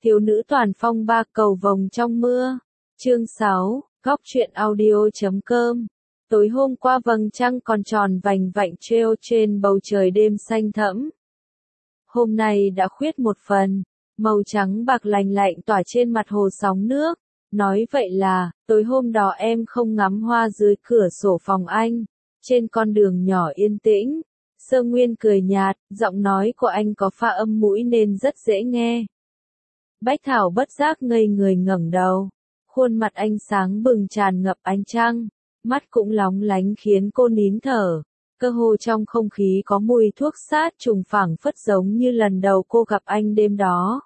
Thiếu nữ toàn phong ba cầu vồng trong mưa. Chương 6, góc truyện audio.com. Tối hôm qua vầng trăng còn tròn vành vạnh treo trên bầu trời đêm xanh thẫm. Hôm nay đã khuyết một phần, màu trắng bạc lành lạnh tỏa trên mặt hồ sóng nước. Nói vậy là, tối hôm đó em không ngắm hoa dưới cửa sổ phòng anh, trên con đường nhỏ yên tĩnh. Sơ Nguyên cười nhạt, giọng nói của anh có pha âm mũi nên rất dễ nghe. Bách Thảo bất giác ngây người ngẩng đầu, khuôn mặt anh sáng bừng tràn ngập ánh trăng, mắt cũng lóng lánh khiến cô nín thở. Cơ hồ trong không khí có mùi thuốc sát trùng phảng phất giống như lần đầu cô gặp anh đêm đó.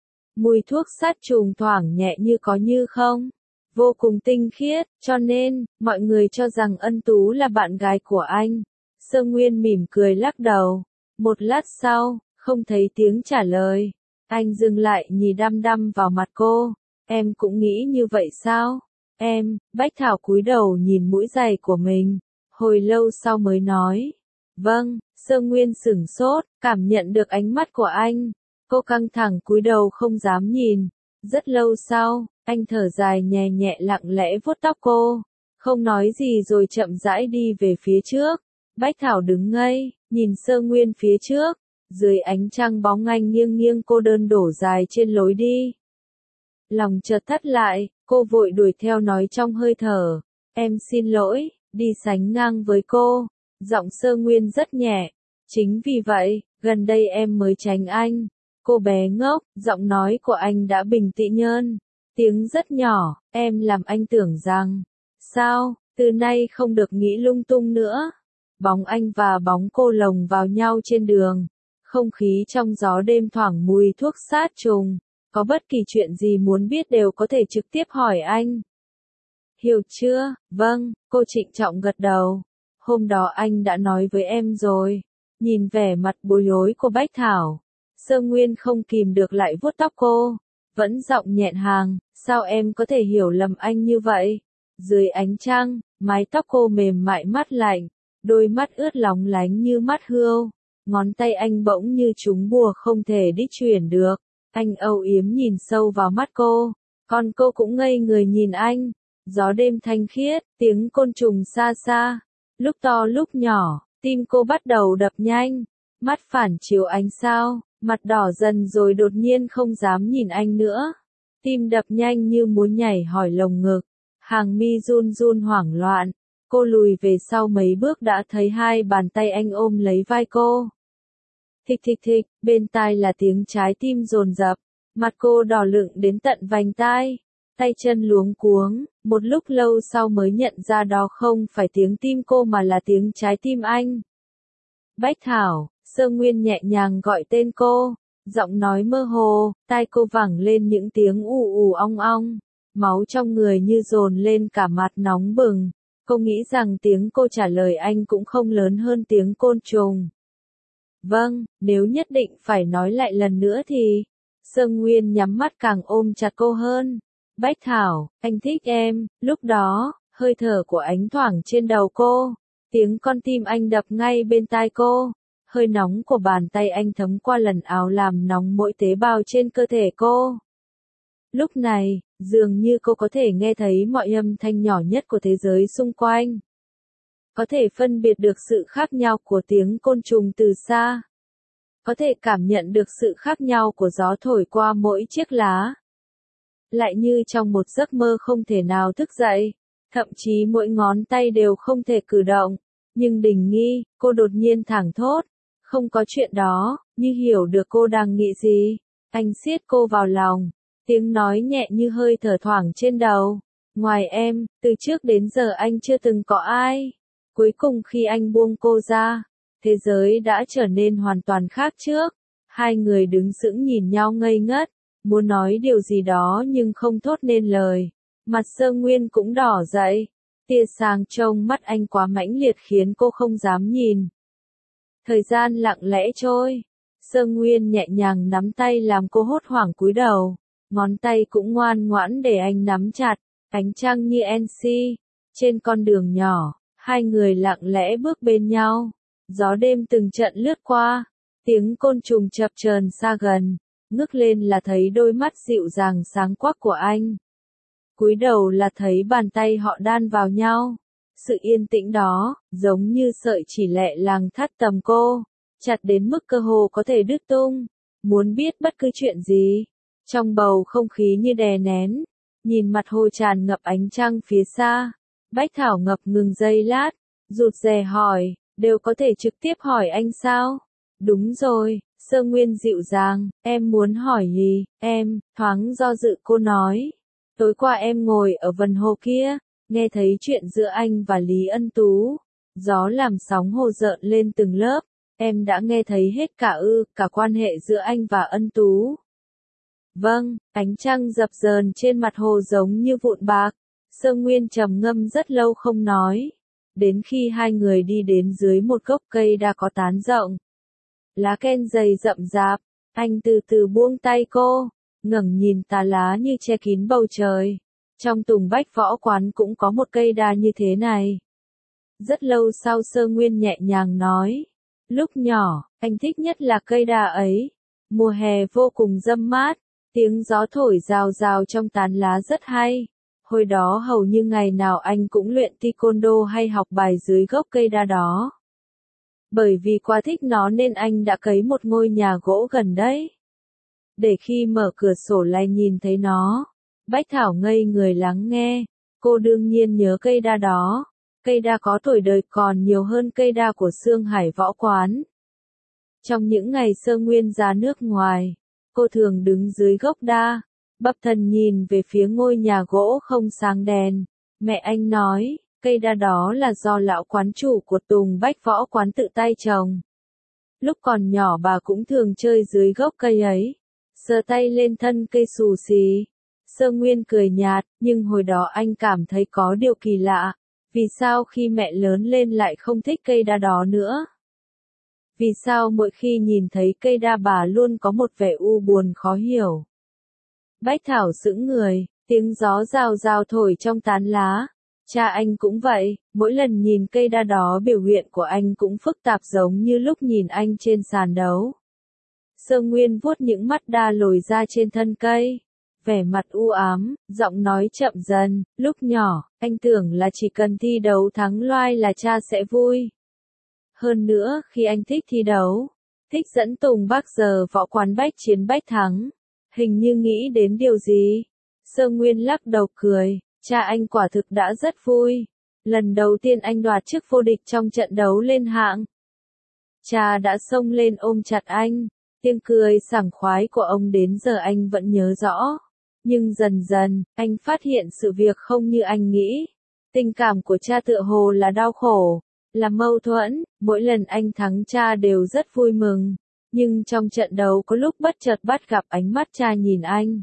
Mùi thuốc sát trùng thoảng nhẹ như có như không, vô cùng tinh khiết, cho nên, mọi người cho rằng Ân Tú là bạn gái của anh. Sơ Nguyên mỉm cười lắc đầu. Một lát sau, không thấy tiếng trả lời. Anh dừng lại nhìn đăm đăm vào mặt cô. Em cũng nghĩ như vậy sao? Em, Bách Thảo cúi đầu nhìn mũi giày của mình. Hồi lâu sau mới nói. Vâng, Sơ Nguyên sửng sốt, cảm nhận được ánh mắt của anh. Cô căng thẳng cúi đầu không dám nhìn. Rất lâu sau, anh thở dài nhẹ nhẹ lặng lẽ vuốt tóc cô. Không nói gì rồi chậm rãi đi về phía trước. Bách Thảo đứng ngây, nhìn Sơ Nguyên phía trước. Dưới ánh trăng bóng anh nghiêng nghiêng cô đơn đổ dài trên lối đi. Lòng chợt thắt lại, cô vội đuổi theo nói trong hơi thở. Em xin lỗi, đi sánh ngang với cô. Giọng Sơ Nguyên rất nhẹ. Chính vì vậy, gần đây em mới tránh anh. Cô bé ngốc, giọng nói của anh đã bình tĩnh hơn. Tiếng rất nhỏ, em làm anh tưởng rằng. Sao, từ nay không được nghĩ lung tung nữa. Bóng anh và bóng cô lồng vào nhau trên đường. Không khí trong gió đêm thoảng mùi thuốc sát trùng. Có bất kỳ chuyện gì muốn biết đều có thể trực tiếp hỏi anh. Hiểu chưa? Vâng, cô trịnh trọng gật đầu. Hôm đó anh đã nói với em rồi. Nhìn vẻ mặt bối rối của Bách Thảo. Sơ Nguyên không kìm được lại vuốt tóc cô. Vẫn giọng nhẹn hàng, sao em có thể hiểu lầm anh như vậy? Dưới ánh trăng, mái tóc cô mềm mại mát lạnh. Đôi mắt ướt lóng lánh như mắt hươu. Ngón tay anh bỗng như trúng bùa không thể đích chuyển được. Anh âu yếm nhìn sâu vào mắt cô. Còn cô cũng ngây người nhìn anh. Gió đêm thanh khiết, tiếng côn trùng xa xa. Lúc to lúc nhỏ, tim cô bắt đầu đập nhanh. Mắt phản chiếu ánh sao, mặt đỏ dần rồi đột nhiên không dám nhìn anh nữa. Tim đập nhanh như muốn nhảy hỏi lồng ngực. Hàng mi run run hoảng loạn. Cô lùi về sau mấy bước đã thấy hai bàn tay anh ôm lấy vai cô. Thịch thịch thịch, bên tai là tiếng trái tim dồn dập. Mặt cô đỏ lựng đến tận vành tai. Tay chân luống cuống, một lúc lâu sau mới nhận ra đó không phải tiếng tim cô mà là tiếng trái tim anh. Bách Thảo, Sơ Nguyên nhẹ nhàng gọi tên cô. Giọng nói mơ hồ, tai cô vẳng lên những tiếng ù ù ong ong. Máu trong người như dồn lên cả mặt nóng bừng. Cô nghĩ rằng tiếng cô trả lời anh cũng không lớn hơn tiếng côn trùng. Vâng, nếu nhất định phải nói lại lần nữa thì... Sơ Nguyên nhắm mắt càng ôm chặt cô hơn. Bách Thảo, anh thích em. Lúc đó, hơi thở của anh thoảng trên đầu cô. Tiếng con tim anh đập ngay bên tai cô. Hơi nóng của bàn tay anh thấm qua lần áo làm nóng mỗi tế bào trên cơ thể cô. Lúc này, dường như cô có thể nghe thấy mọi âm thanh nhỏ nhất của thế giới xung quanh. Có thể phân biệt được sự khác nhau của tiếng côn trùng từ xa. Có thể cảm nhận được sự khác nhau của gió thổi qua mỗi chiếc lá. Lại như trong một giấc mơ không thể nào thức dậy. Thậm chí mỗi ngón tay đều không thể cử động. Nhưng Đình Nghi, cô đột nhiên thảng thốt. Không có chuyện đó, như hiểu được cô đang nghĩ gì. Anh siết cô vào lòng. Tiếng nói nhẹ như hơi thở thoảng trên đầu. Ngoài em, từ trước đến giờ anh chưa từng có ai. Cuối cùng khi anh buông cô ra, thế giới đã trở nên hoàn toàn khác trước. Hai người đứng sững nhìn nhau ngây ngất, muốn nói điều gì đó nhưng không thốt nên lời. Mặt Sơ Nguyên cũng đỏ dậy. Tia sáng trong mắt anh quá mãnh liệt khiến cô không dám nhìn. Thời gian lặng lẽ trôi. Sơ Nguyên nhẹ nhàng nắm tay làm cô hốt hoảng cúi đầu. Ngón tay cũng ngoan ngoãn để anh nắm chặt. Ánh trăng như NC. Trên con đường nhỏ, hai người lặng lẽ bước bên nhau. Gió đêm từng trận lướt qua. Tiếng côn trùng chập chờn xa gần. ngước lên là thấy đôi mắt dịu dàng sáng quắc của anh. Cúi đầu là thấy bàn tay họ đan vào nhau. Sự yên tĩnh đó, giống như sợi chỉ lẹ làng thắt tầm cô, chặt đến mức cơ hồ có thể đứt tung. Muốn biết bất cứ chuyện gì. Trong bầu không khí như đè nén, nhìn mặt hồ tràn ngập ánh trăng phía xa. Bách Thảo ngập ngừng giây lát, rụt rè hỏi, đều có thể trực tiếp hỏi anh sao? Đúng rồi, Sơ Nguyên dịu dàng, em muốn hỏi gì, em, thoáng do dự cô nói. Tối qua em ngồi ở vần hồ kia, nghe thấy chuyện giữa anh và Lý Ân Tú. Gió làm sóng hồ rợn lên từng lớp, em đã nghe thấy hết cả quan hệ giữa anh và Ân Tú. Vâng, ánh trăng dập dờn trên mặt hồ giống như vụn bạc. Sơ Nguyên trầm ngâm rất lâu không nói. Đến khi hai người đi đến dưới một gốc cây đa có tán rộng. Lá ken dày rậm rạp, anh từ từ buông tay cô, ngẩng nhìn tà lá như che kín bầu trời. Trong Tùng Bách Võ Quán cũng có một cây đa như thế này. Rất lâu sau Sơ Nguyên nhẹ nhàng nói. Lúc nhỏ, anh thích nhất là cây đa ấy. Mùa hè vô cùng râm mát, tiếng gió thổi rào rào trong tán lá rất hay. Hồi đó hầu như ngày nào anh cũng luyện taekwondo hay học bài dưới gốc cây đa đó. Bởi vì quá thích nó nên anh đã cấy một ngôi nhà gỗ gần đấy. Để khi mở cửa sổ lại nhìn thấy nó, Bách Thảo ngây người lắng nghe. Cô đương nhiên nhớ cây đa đó. Cây đa có tuổi đời còn nhiều hơn cây đa của Sương Hải Võ Quán. Trong những ngày Sơ Nguyên ra nước ngoài, cô thường đứng dưới gốc đa, bập thần nhìn về phía ngôi nhà gỗ không sáng đèn. Mẹ anh nói, cây đa đó là do lão quán chủ của Tùng Bách Võ Quán tự tay trồng. Lúc còn nhỏ bà cũng thường chơi dưới gốc cây ấy, sờ tay lên thân cây xù xì. Sơ Nguyên cười nhạt, nhưng hồi đó anh cảm thấy có điều kỳ lạ. Vì sao khi mẹ lớn lên lại không thích cây đa đó nữa? Vì sao mỗi khi nhìn thấy cây đa bà luôn có một vẻ u buồn khó hiểu? Bách Thảo sững người, tiếng gió rào rào thổi trong tán lá. Cha anh cũng vậy, mỗi lần nhìn cây đa đó biểu hiện của anh cũng phức tạp giống như lúc nhìn anh trên sàn đấu. Sơ Nguyên vuốt những mắt đa lồi ra trên thân cây. Vẻ mặt u ám, giọng nói chậm dần, lúc nhỏ, anh tưởng là chỉ cần thi đấu thắng loai là cha sẽ vui. Hơn nữa, khi anh thích thi đấu, thích dẫn Tùng Bác giờ Võ Quán bách chiến bách thắng, hình như nghĩ đến điều gì. Sơ Nguyên lắc đầu cười, cha anh quả thực đã rất vui. Lần đầu tiên anh đoạt chức vô địch trong trận đấu lên hạng. Cha đã xông lên ôm chặt anh, tiếng cười sảng khoái của ông đến giờ anh vẫn nhớ rõ. Nhưng dần dần, anh phát hiện sự việc không như anh nghĩ. Tình cảm của cha tựa hồ là đau khổ, là mâu thuẫn, mỗi lần anh thắng cha đều rất vui mừng. Nhưng trong trận đấu có lúc bất chợt bắt gặp ánh mắt cha nhìn anh.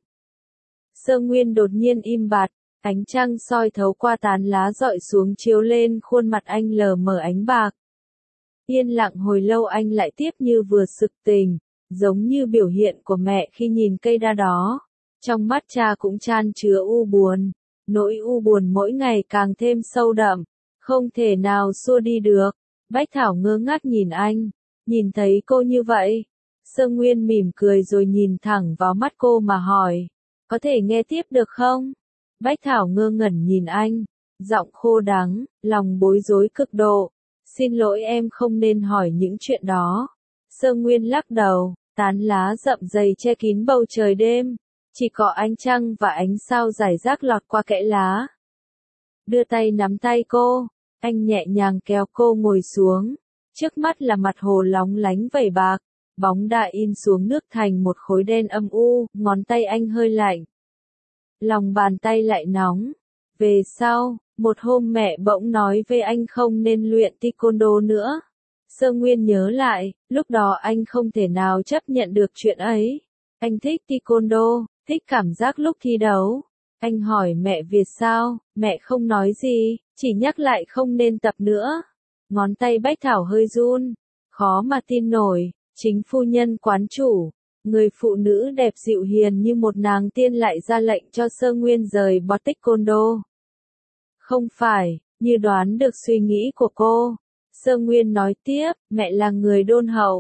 Sơ Nguyên đột nhiên im bặt, ánh trăng soi thấu qua tán lá dọi xuống chiếu lên khuôn mặt anh lờ mờ ánh bạc. Yên lặng hồi lâu anh lại tiếp như vừa sực tỉnh, giống như biểu hiện của mẹ khi nhìn cây đa đó. Trong mắt cha cũng chan chứa u buồn, nỗi u buồn mỗi ngày càng thêm sâu đậm, không thể nào xua đi được. Bách Thảo ngơ ngác nhìn anh, nhìn thấy cô như vậy. Sơ Nguyên mỉm cười rồi nhìn thẳng vào mắt cô mà hỏi, có thể nghe tiếp được không? Bách Thảo ngơ ngẩn nhìn anh, giọng khô đắng, lòng bối rối cực độ. Xin lỗi em không nên hỏi những chuyện đó. Sơ Nguyên lắc đầu, tán lá rậm dày che kín bầu trời đêm. Chỉ có ánh trăng và ánh sao rải rác lọt qua kẽ lá. Đưa tay nắm tay cô, anh nhẹ nhàng kéo cô ngồi xuống. Trước mắt là mặt hồ lóng lánh vẩy bạc, bóng đá in xuống nước thành một khối đen âm u, ngón tay anh hơi lạnh. Lòng bàn tay lại nóng. Về sau, một hôm mẹ bỗng nói với anh không nên luyện taekwondo nữa. Sơ Nguyên nhớ lại, lúc đó anh không thể nào chấp nhận được chuyện ấy. Anh thích taekwondo, thích cảm giác lúc thi đấu. Anh hỏi mẹ vì sao, mẹ không nói gì, chỉ nhắc lại không nên tập nữa. Ngón tay Bách Thảo hơi run, khó mà tin nổi, chính phu nhân quán chủ, người phụ nữ đẹp dịu hiền như một nàng tiên lại ra lệnh cho Sơ Nguyên rời bỏ taekwondo. Không phải, như đoán được suy nghĩ của cô. Sơ Nguyên nói tiếp, mẹ là người đôn hậu,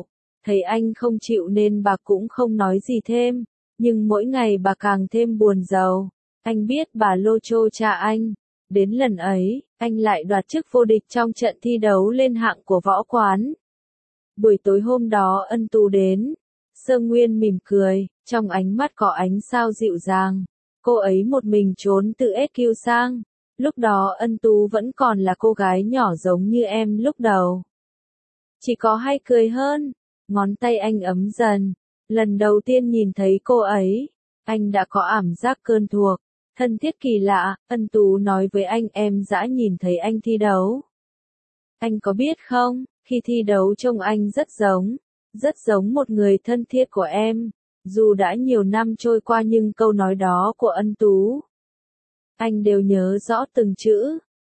Thấy anh không chịu nên bà cũng không nói gì thêm, nhưng mỗi ngày bà càng thêm buồn rầu. Anh biết bà lô chô cha anh. Đến lần ấy, anh lại đoạt chức vô địch trong trận thi đấu lên hạng của võ quán. Buổi tối hôm đó Ân Tú đến. Sơ Nguyên mỉm cười, trong ánh mắt có ánh sao dịu dàng. Cô ấy một mình trốn từ SQ sang. Lúc đó Ân Tú vẫn còn là cô gái nhỏ giống như em lúc đầu. Chỉ có hay cười hơn. Ngón tay anh ấm dần. Lần đầu tiên nhìn thấy cô ấy, anh đã có ảm giác quen thuộc. Thân thiết kỳ lạ, Ân Tú nói với anh em dã nhìn thấy anh thi đấu. Anh có biết không, khi thi đấu trông anh rất giống một người thân thiết của em. Dù đã nhiều năm trôi qua nhưng câu nói đó của Ân Tú, anh đều nhớ rõ từng chữ.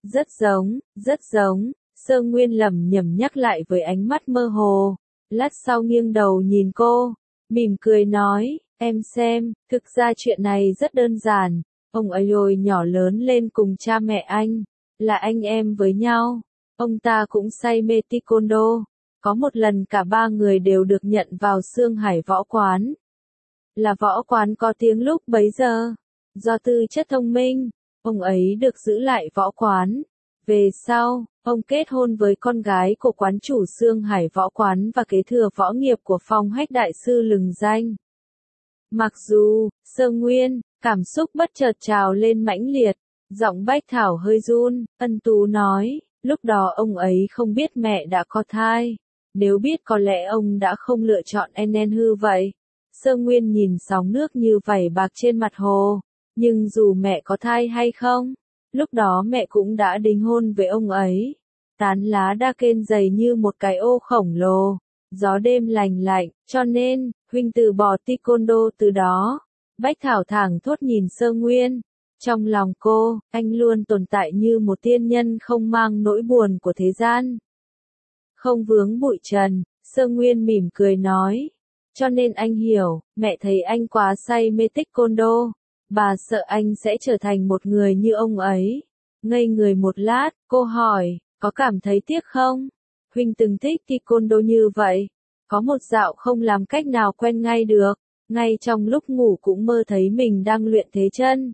Rất giống, Sơ Nguyên lẩm nhẩm nhắc lại với ánh mắt mơ hồ. Lát sau nghiêng đầu nhìn cô, mỉm cười nói, em xem, thực ra chuyện này rất đơn giản. Ông ấy hồi nhỏ lớn lên cùng cha mẹ anh, là anh em với nhau. Ông ta cũng say mê taekwondo. Có một lần cả ba người đều được nhận vào Sương Hải võ quán. Là võ quán có tiếng lúc bấy giờ. Do tư chất thông minh, ông ấy được giữ lại võ quán. Về sau, ông kết hôn với con gái của quán chủ Sương Hải võ quán và kế thừa võ nghiệp của Phong Hách đại sư lừng danh. Mặc dù, Sơ Nguyên, cảm xúc bất chợt trào lên mãnh liệt, giọng Bách Thảo hơi run, Ân Tú nói, lúc đó ông ấy không biết mẹ đã có thai. Nếu biết có lẽ ông đã không lựa chọn NN hư vậy. Sơ Nguyên nhìn sóng nước như vảy bạc trên mặt hồ. Nhưng dù mẹ có thai hay không, lúc đó mẹ cũng đã đính hôn với ông ấy. Tán lá đa kên dày như một cái ô khổng lồ. Gió đêm lành lạnh, cho nên, huynh từ bỏ taekwondo từ đó. Bách Thảo thẳng thốt nhìn Sơ Nguyên. Trong lòng cô, anh luôn tồn tại như một tiên nhân không mang nỗi buồn của thế gian. Không vướng bụi trần, Sơ Nguyên mỉm cười nói. Cho nên anh hiểu, mẹ thấy anh quá say mê taekwondo. Bà sợ anh sẽ trở thành một người như ông ấy. Ngây người một lát, cô hỏi, có cảm thấy tiếc không? Huynh từng thích taekwondo như vậy. Có một dạo không làm cách nào quen ngay được. Ngay trong lúc ngủ cũng mơ thấy mình đang luyện thế chân.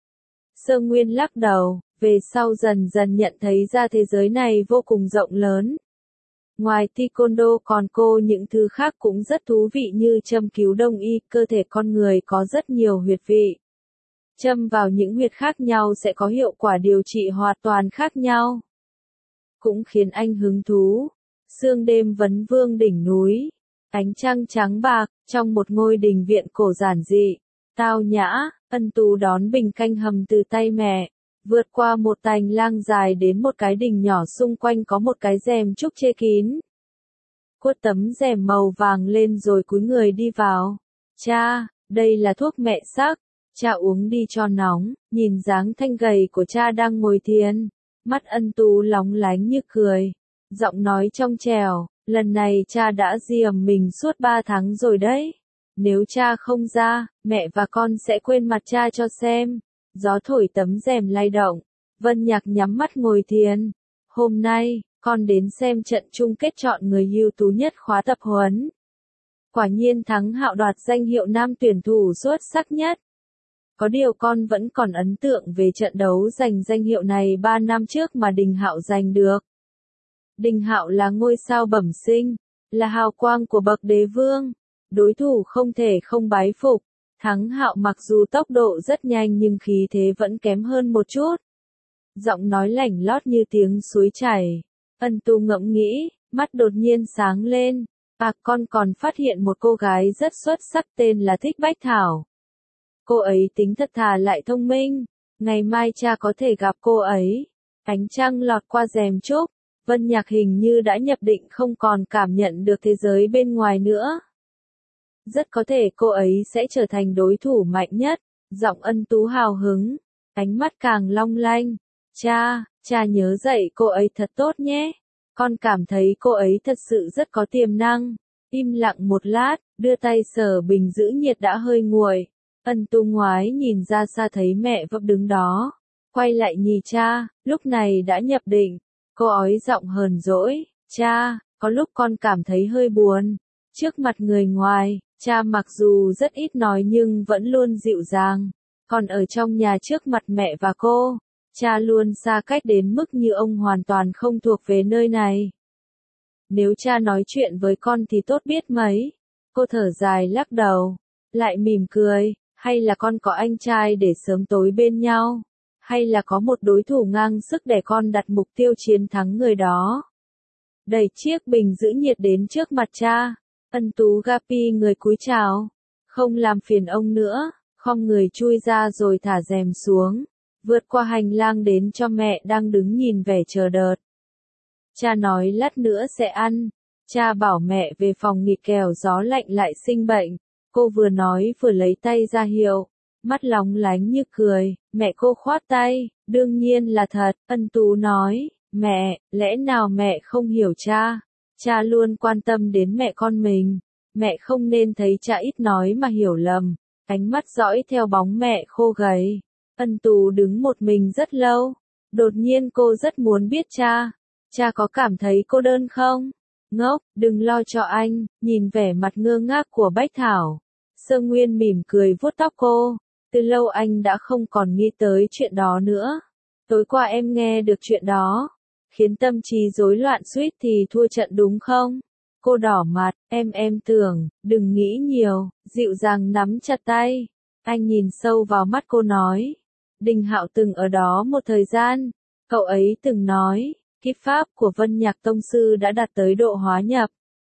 Sơ Nguyên lắc đầu, về sau dần dần nhận thấy ra thế giới này vô cùng rộng lớn. Ngoài taekwondo còn những thứ khác cũng rất thú vị như châm cứu đông y, cơ thể con người có rất nhiều huyệt vị. Châm vào những huyệt khác nhau sẽ có hiệu quả điều trị hoàn toàn khác nhau. Cũng khiến anh hứng thú. Sương đêm vấn vương đỉnh núi. Ánh trăng trắng bạc, trong một ngôi đình viện cổ giản dị. Tao nhã, Ân Tú đón bình canh hầm từ tay mẹ. Vượt qua một tành lang dài đến một cái đình nhỏ xung quanh có một cái rèm trúc che kín. Quất tấm rèm màu vàng lên rồi cúi người đi vào. Cha, đây là thuốc mẹ sắc. Cha uống đi cho nóng, nhìn dáng thanh gầy của cha đang ngồi thiền. Mắt Ân Tú lóng lánh như cười. Giọng nói trong trẻo, lần này cha đã giềm mình suốt 3 tháng rồi đấy. Nếu cha không ra, mẹ và con sẽ quên mặt cha cho xem. Gió thổi tấm rèm lay động. Vân Nhạc nhắm mắt ngồi thiền. Hôm nay, con đến xem trận chung kết chọn người ưu tú nhất khóa tập huấn. Quả nhiên Thắng Hạo đoạt danh hiệu nam tuyển thủ xuất sắc nhất. Có điều con vẫn còn ấn tượng về trận đấu giành danh hiệu này 3 năm trước mà Đình Hạo giành được. Đình Hạo là ngôi sao bẩm sinh, là hào quang của bậc đế vương. Đối thủ không thể không bái phục. Thắng Hạo mặc dù tốc độ rất nhanh nhưng khí thế vẫn kém hơn một chút. Giọng nói lảnh lót như tiếng suối chảy. Ân Tú ngẫm nghĩ, mắt đột nhiên sáng lên. À, con còn phát hiện một cô gái rất xuất sắc tên là Thích Bách Thảo. Cô ấy tính thật thà lại thông minh. Ngày mai cha có thể gặp cô ấy. Ánh trăng lọt qua rèm trúc. Vân Nhạc hình như đã nhập định không còn cảm nhận được thế giới bên ngoài nữa. Rất có thể cô ấy sẽ trở thành đối thủ mạnh nhất. Giọng Ân Tú hào hứng. Ánh mắt càng long lanh. Cha nhớ dạy cô ấy thật tốt nhé. Con cảm thấy cô ấy thật sự rất có tiềm năng. Im lặng một lát, đưa tay sờ bình giữ nhiệt đã hơi nguội. Ân Tú ngoái nhìn ra xa thấy mẹ vẫn đứng đó. Quay lại nhìn cha, lúc này đã nhập định. Cô ói giọng hờn dỗi. Cha, có lúc con cảm thấy hơi buồn. Trước mặt người ngoài, cha mặc dù rất ít nói nhưng vẫn luôn dịu dàng. Còn ở trong nhà trước mặt mẹ và cô, cha luôn xa cách đến mức như ông hoàn toàn không thuộc về nơi này. Nếu cha nói chuyện với con thì tốt biết mấy. Cô thở dài lắc đầu, lại mỉm cười, hay là con có anh trai để sớm tối bên nhau, hay là có một đối thủ ngang sức để con đặt mục tiêu chiến thắng người đó. Đẩy chiếc bình giữ nhiệt đến trước mặt cha, Ân Tú Gapi người cúi chào, không làm phiền ông nữa, khom người chui ra rồi thả rèm xuống, vượt qua hành lang đến cho mẹ đang đứng nhìn vẻ chờ đợi. Cha nói lát nữa sẽ ăn. Cha bảo mẹ về phòng nghỉ kẻo gió lạnh lại sinh bệnh. Cô vừa nói vừa lấy tay ra hiệu, mắt lóng lánh như cười. Mẹ cô khoát tay, đương nhiên là thật. Ân Tú nói, mẹ, lẽ nào mẹ không hiểu cha? Cha luôn quan tâm đến mẹ con mình. Mẹ không nên thấy cha ít nói mà hiểu lầm. Ánh mắt dõi theo bóng mẹ khô gầy. Ân Tú đứng một mình rất lâu. Đột nhiên cô rất muốn biết cha. Cha có cảm thấy cô đơn không? Ngốc, đừng lo cho anh, nhìn vẻ mặt ngơ ngác của Bách Thảo. Sơ Nguyên mỉm cười vuốt tóc cô. Từ lâu anh đã không còn nghĩ tới chuyện đó nữa. Tối qua em nghe được chuyện đó, khiến tâm trí rối loạn suýt thì thua trận đúng không? Cô đỏ mặt, em tưởng, đừng nghĩ nhiều, dịu dàng nắm chặt tay. Anh nhìn sâu vào mắt cô nói. Đình Hạo từng ở đó một thời gian, cậu ấy từng nói. Kiếp pháp của Vân Nhạc Tông Sư đã đạt tới độ hóa nhập.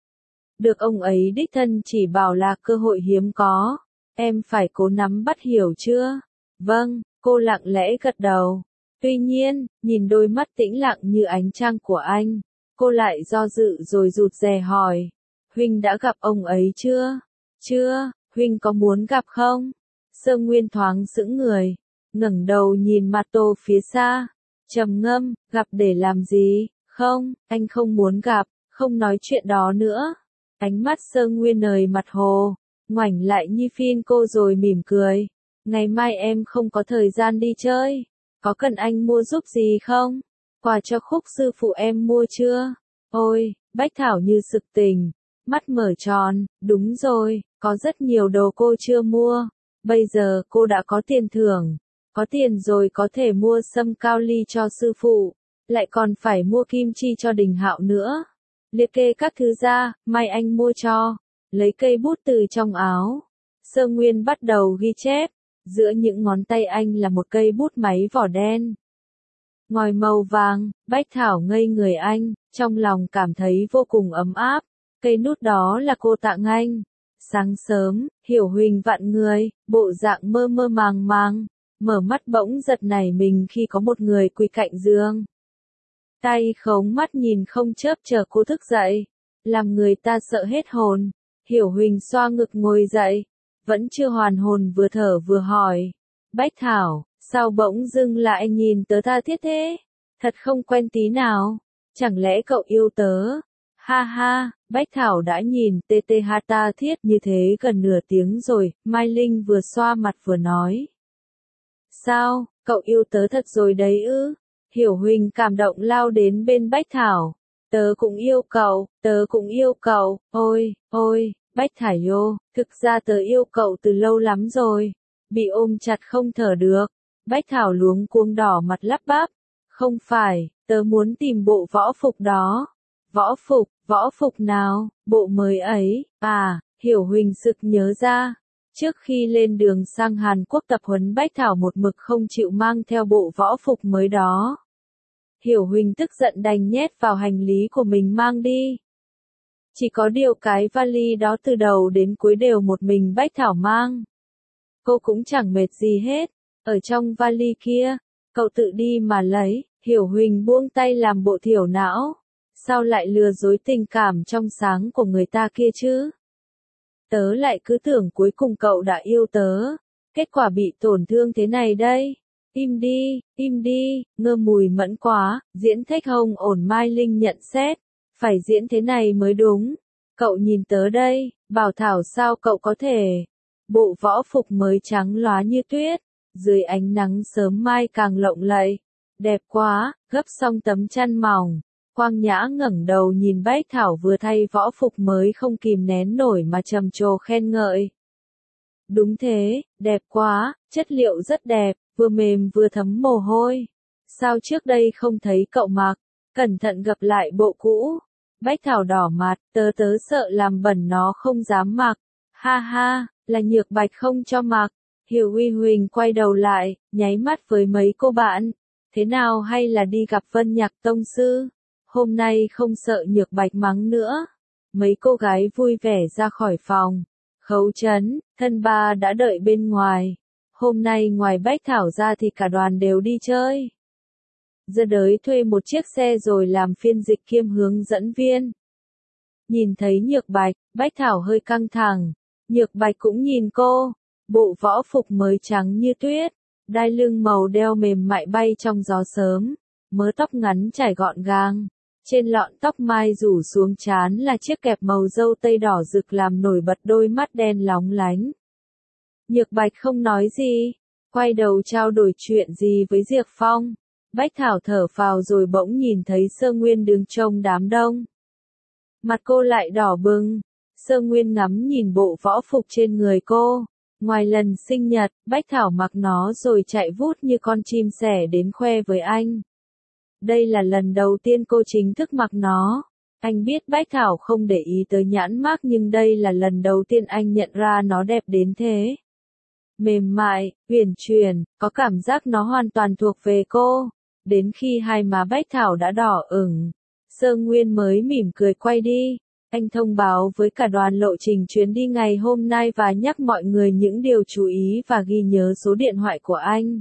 Được ông ấy đích thân chỉ bảo là cơ hội hiếm có. Em phải cố nắm bắt hiểu chưa? Vâng, cô lặng lẽ gật đầu. Tuy nhiên, nhìn đôi mắt tĩnh lặng như ánh trăng của anh, cô lại do dự rồi rụt rè hỏi. Huynh đã gặp ông ấy chưa? Chưa, Huynh có muốn gặp không? Sơ Nguyên thoáng sững người, ngẩng đầu nhìn mặt Tô phía xa. Trầm ngâm, gặp để làm gì? Không, anh không muốn gặp, không nói chuyện đó nữa. Ánh mắt Sơ Nguyên nời mặt hồ, ngoảnh lại Nhi Phiên cô rồi mỉm cười. Ngày mai em không có thời gian đi chơi, có cần anh mua giúp gì không? Quà cho Khúc sư phụ em mua chưa? Ôi, Bách Thảo như sực tỉnh, mắt mở tròn, đúng rồi, có rất nhiều đồ cô chưa mua. Bây giờ cô đã có tiền thưởng. Có tiền rồi có thể mua sâm cao ly cho sư phụ, lại còn phải mua kim chi cho Đình Hạo nữa. Liệt kê các thứ ra, mai anh mua cho. Lấy cây bút từ trong áo. Sơ Nguyên bắt đầu ghi chép. Giữa những ngón tay anh là một cây bút máy vỏ đen. Ngòi màu vàng, Bách Thảo ngây người anh, trong lòng cảm thấy vô cùng ấm áp. Cây nút đó là cô tặng anh. Sáng sớm, Hiểu Huỳnh vặn người, bộ dạng mơ mơ màng màng. Mở mắt bỗng giật nảy mình khi có một người quỳ cạnh giường. Tay khống mắt nhìn không chớp chờ cô thức dậy, làm người ta sợ hết hồn. Hiểu Huỳnh xoa ngực ngồi dậy, vẫn chưa hoàn hồn vừa thở vừa hỏi. Bách Thảo, sao bỗng dưng lại nhìn tớ tha thiết thế? Thật không quen tí nào, chẳng lẽ cậu yêu tớ? Ha ha, Bách Thảo đã nhìn TTH ta thiết như thế gần nửa tiếng rồi, Mai Linh vừa xoa mặt vừa nói. Sao, cậu yêu tớ thật rồi đấy ư? Hiểu Huỳnh cảm động lao đến bên Bách Thảo. Tớ cũng yêu cậu, tớ cũng yêu cậu, ôi, Bách Thảo yêu, thực ra tớ yêu cậu từ lâu lắm rồi. Bị ôm chặt không thở được. Bách Thảo luống cuống đỏ mặt lắp bắp. Không phải, tớ muốn tìm bộ võ phục đó. Võ phục nào, bộ mới ấy, à, Hiểu Huỳnh sực nhớ ra. Trước khi lên đường sang Hàn Quốc tập huấn Bách Thảo một mực không chịu mang theo bộ võ phục mới đó. Hiểu Huỳnh tức giận đành nhét vào hành lý của mình mang đi. Chỉ có điều cái vali đó từ đầu đến cuối đều một mình Bách Thảo mang. Cô cũng chẳng mệt gì hết. Ở trong vali kia, cậu tự đi mà lấy. Hiểu Huỳnh buông tay làm bộ thiểu não. Sao lại lừa dối tình cảm trong sáng của người ta kia chứ? Tớ lại cứ tưởng cuối cùng cậu đã yêu tớ. Kết quả bị tổn thương thế này đây. Im đi, ngơ mùi mẫn quá, diễn thếch hông ổn. Mai Linh nhận xét. Phải diễn thế này mới đúng. Cậu nhìn tớ đây, bảo Thảo sao cậu có thể. Bộ võ phục mới trắng lóa như tuyết. Dưới ánh nắng sớm mai càng lộng lẫy. Đẹp quá, gấp xong tấm chăn mỏng. Quang Nhã ngẩng đầu nhìn Bách Thảo vừa thay võ phục mới không kìm nén nổi mà trầm trồ khen ngợi. Đúng thế, đẹp quá, chất liệu rất đẹp, vừa mềm vừa thấm mồ hôi. Sao trước đây không thấy cậu mặc, cẩn thận gập lại bộ cũ. Bách Thảo đỏ mặt, tớ sợ làm bẩn nó không dám mặc. Ha ha, là Nhược Bạch không cho mặc. Hiểu Uy Huỳnh quay đầu lại, nháy mắt với mấy cô bạn. Thế nào hay là đi gặp Vân Nhạc tông sư? Hôm nay không sợ Nhược Bạch mắng nữa. Mấy cô gái vui vẻ ra khỏi phòng. Khấu Trấn, thân ba đã đợi bên ngoài. Hôm nay ngoài Bách Thảo ra thì cả đoàn đều đi chơi. Giờ đới thuê một chiếc xe rồi làm phiên dịch kiêm hướng dẫn viên. Nhìn thấy Nhược Bạch, Bách Thảo hơi căng thẳng. Nhược Bạch cũng nhìn cô. Bộ võ phục mới trắng như tuyết. Đai lưng màu đeo mềm mại bay trong gió sớm. Mớ tóc ngắn trải gọn gàng. Trên lọn tóc mai rủ xuống trán là chiếc kẹp màu dâu tây đỏ rực làm nổi bật đôi mắt đen lóng lánh. Nhược Bạch không nói gì, quay đầu trao đổi chuyện gì với Diệp Phong. Bách Thảo thở phào rồi bỗng nhìn thấy Sơ Nguyên đứng trong đám đông. Mặt cô lại đỏ bừng. Sơ Nguyên ngắm nhìn bộ võ phục trên người cô. Ngoài lần sinh nhật, Bách Thảo mặc nó rồi chạy vút như con chim sẻ đến khoe với anh. Đây là lần đầu tiên cô chính thức mặc nó. Anh biết Bách Thảo không để ý tới nhãn mác nhưng đây là lần đầu tiên anh nhận ra nó đẹp đến thế. Mềm mại, uyển chuyển, có cảm giác nó hoàn toàn thuộc về cô. Đến khi hai má Bách Thảo đã đỏ ửng, Sơ Nguyên mới mỉm cười quay đi. Anh thông báo với cả đoàn lộ trình chuyến đi ngày hôm nay và nhắc mọi người những điều chú ý và ghi nhớ số điện thoại của anh.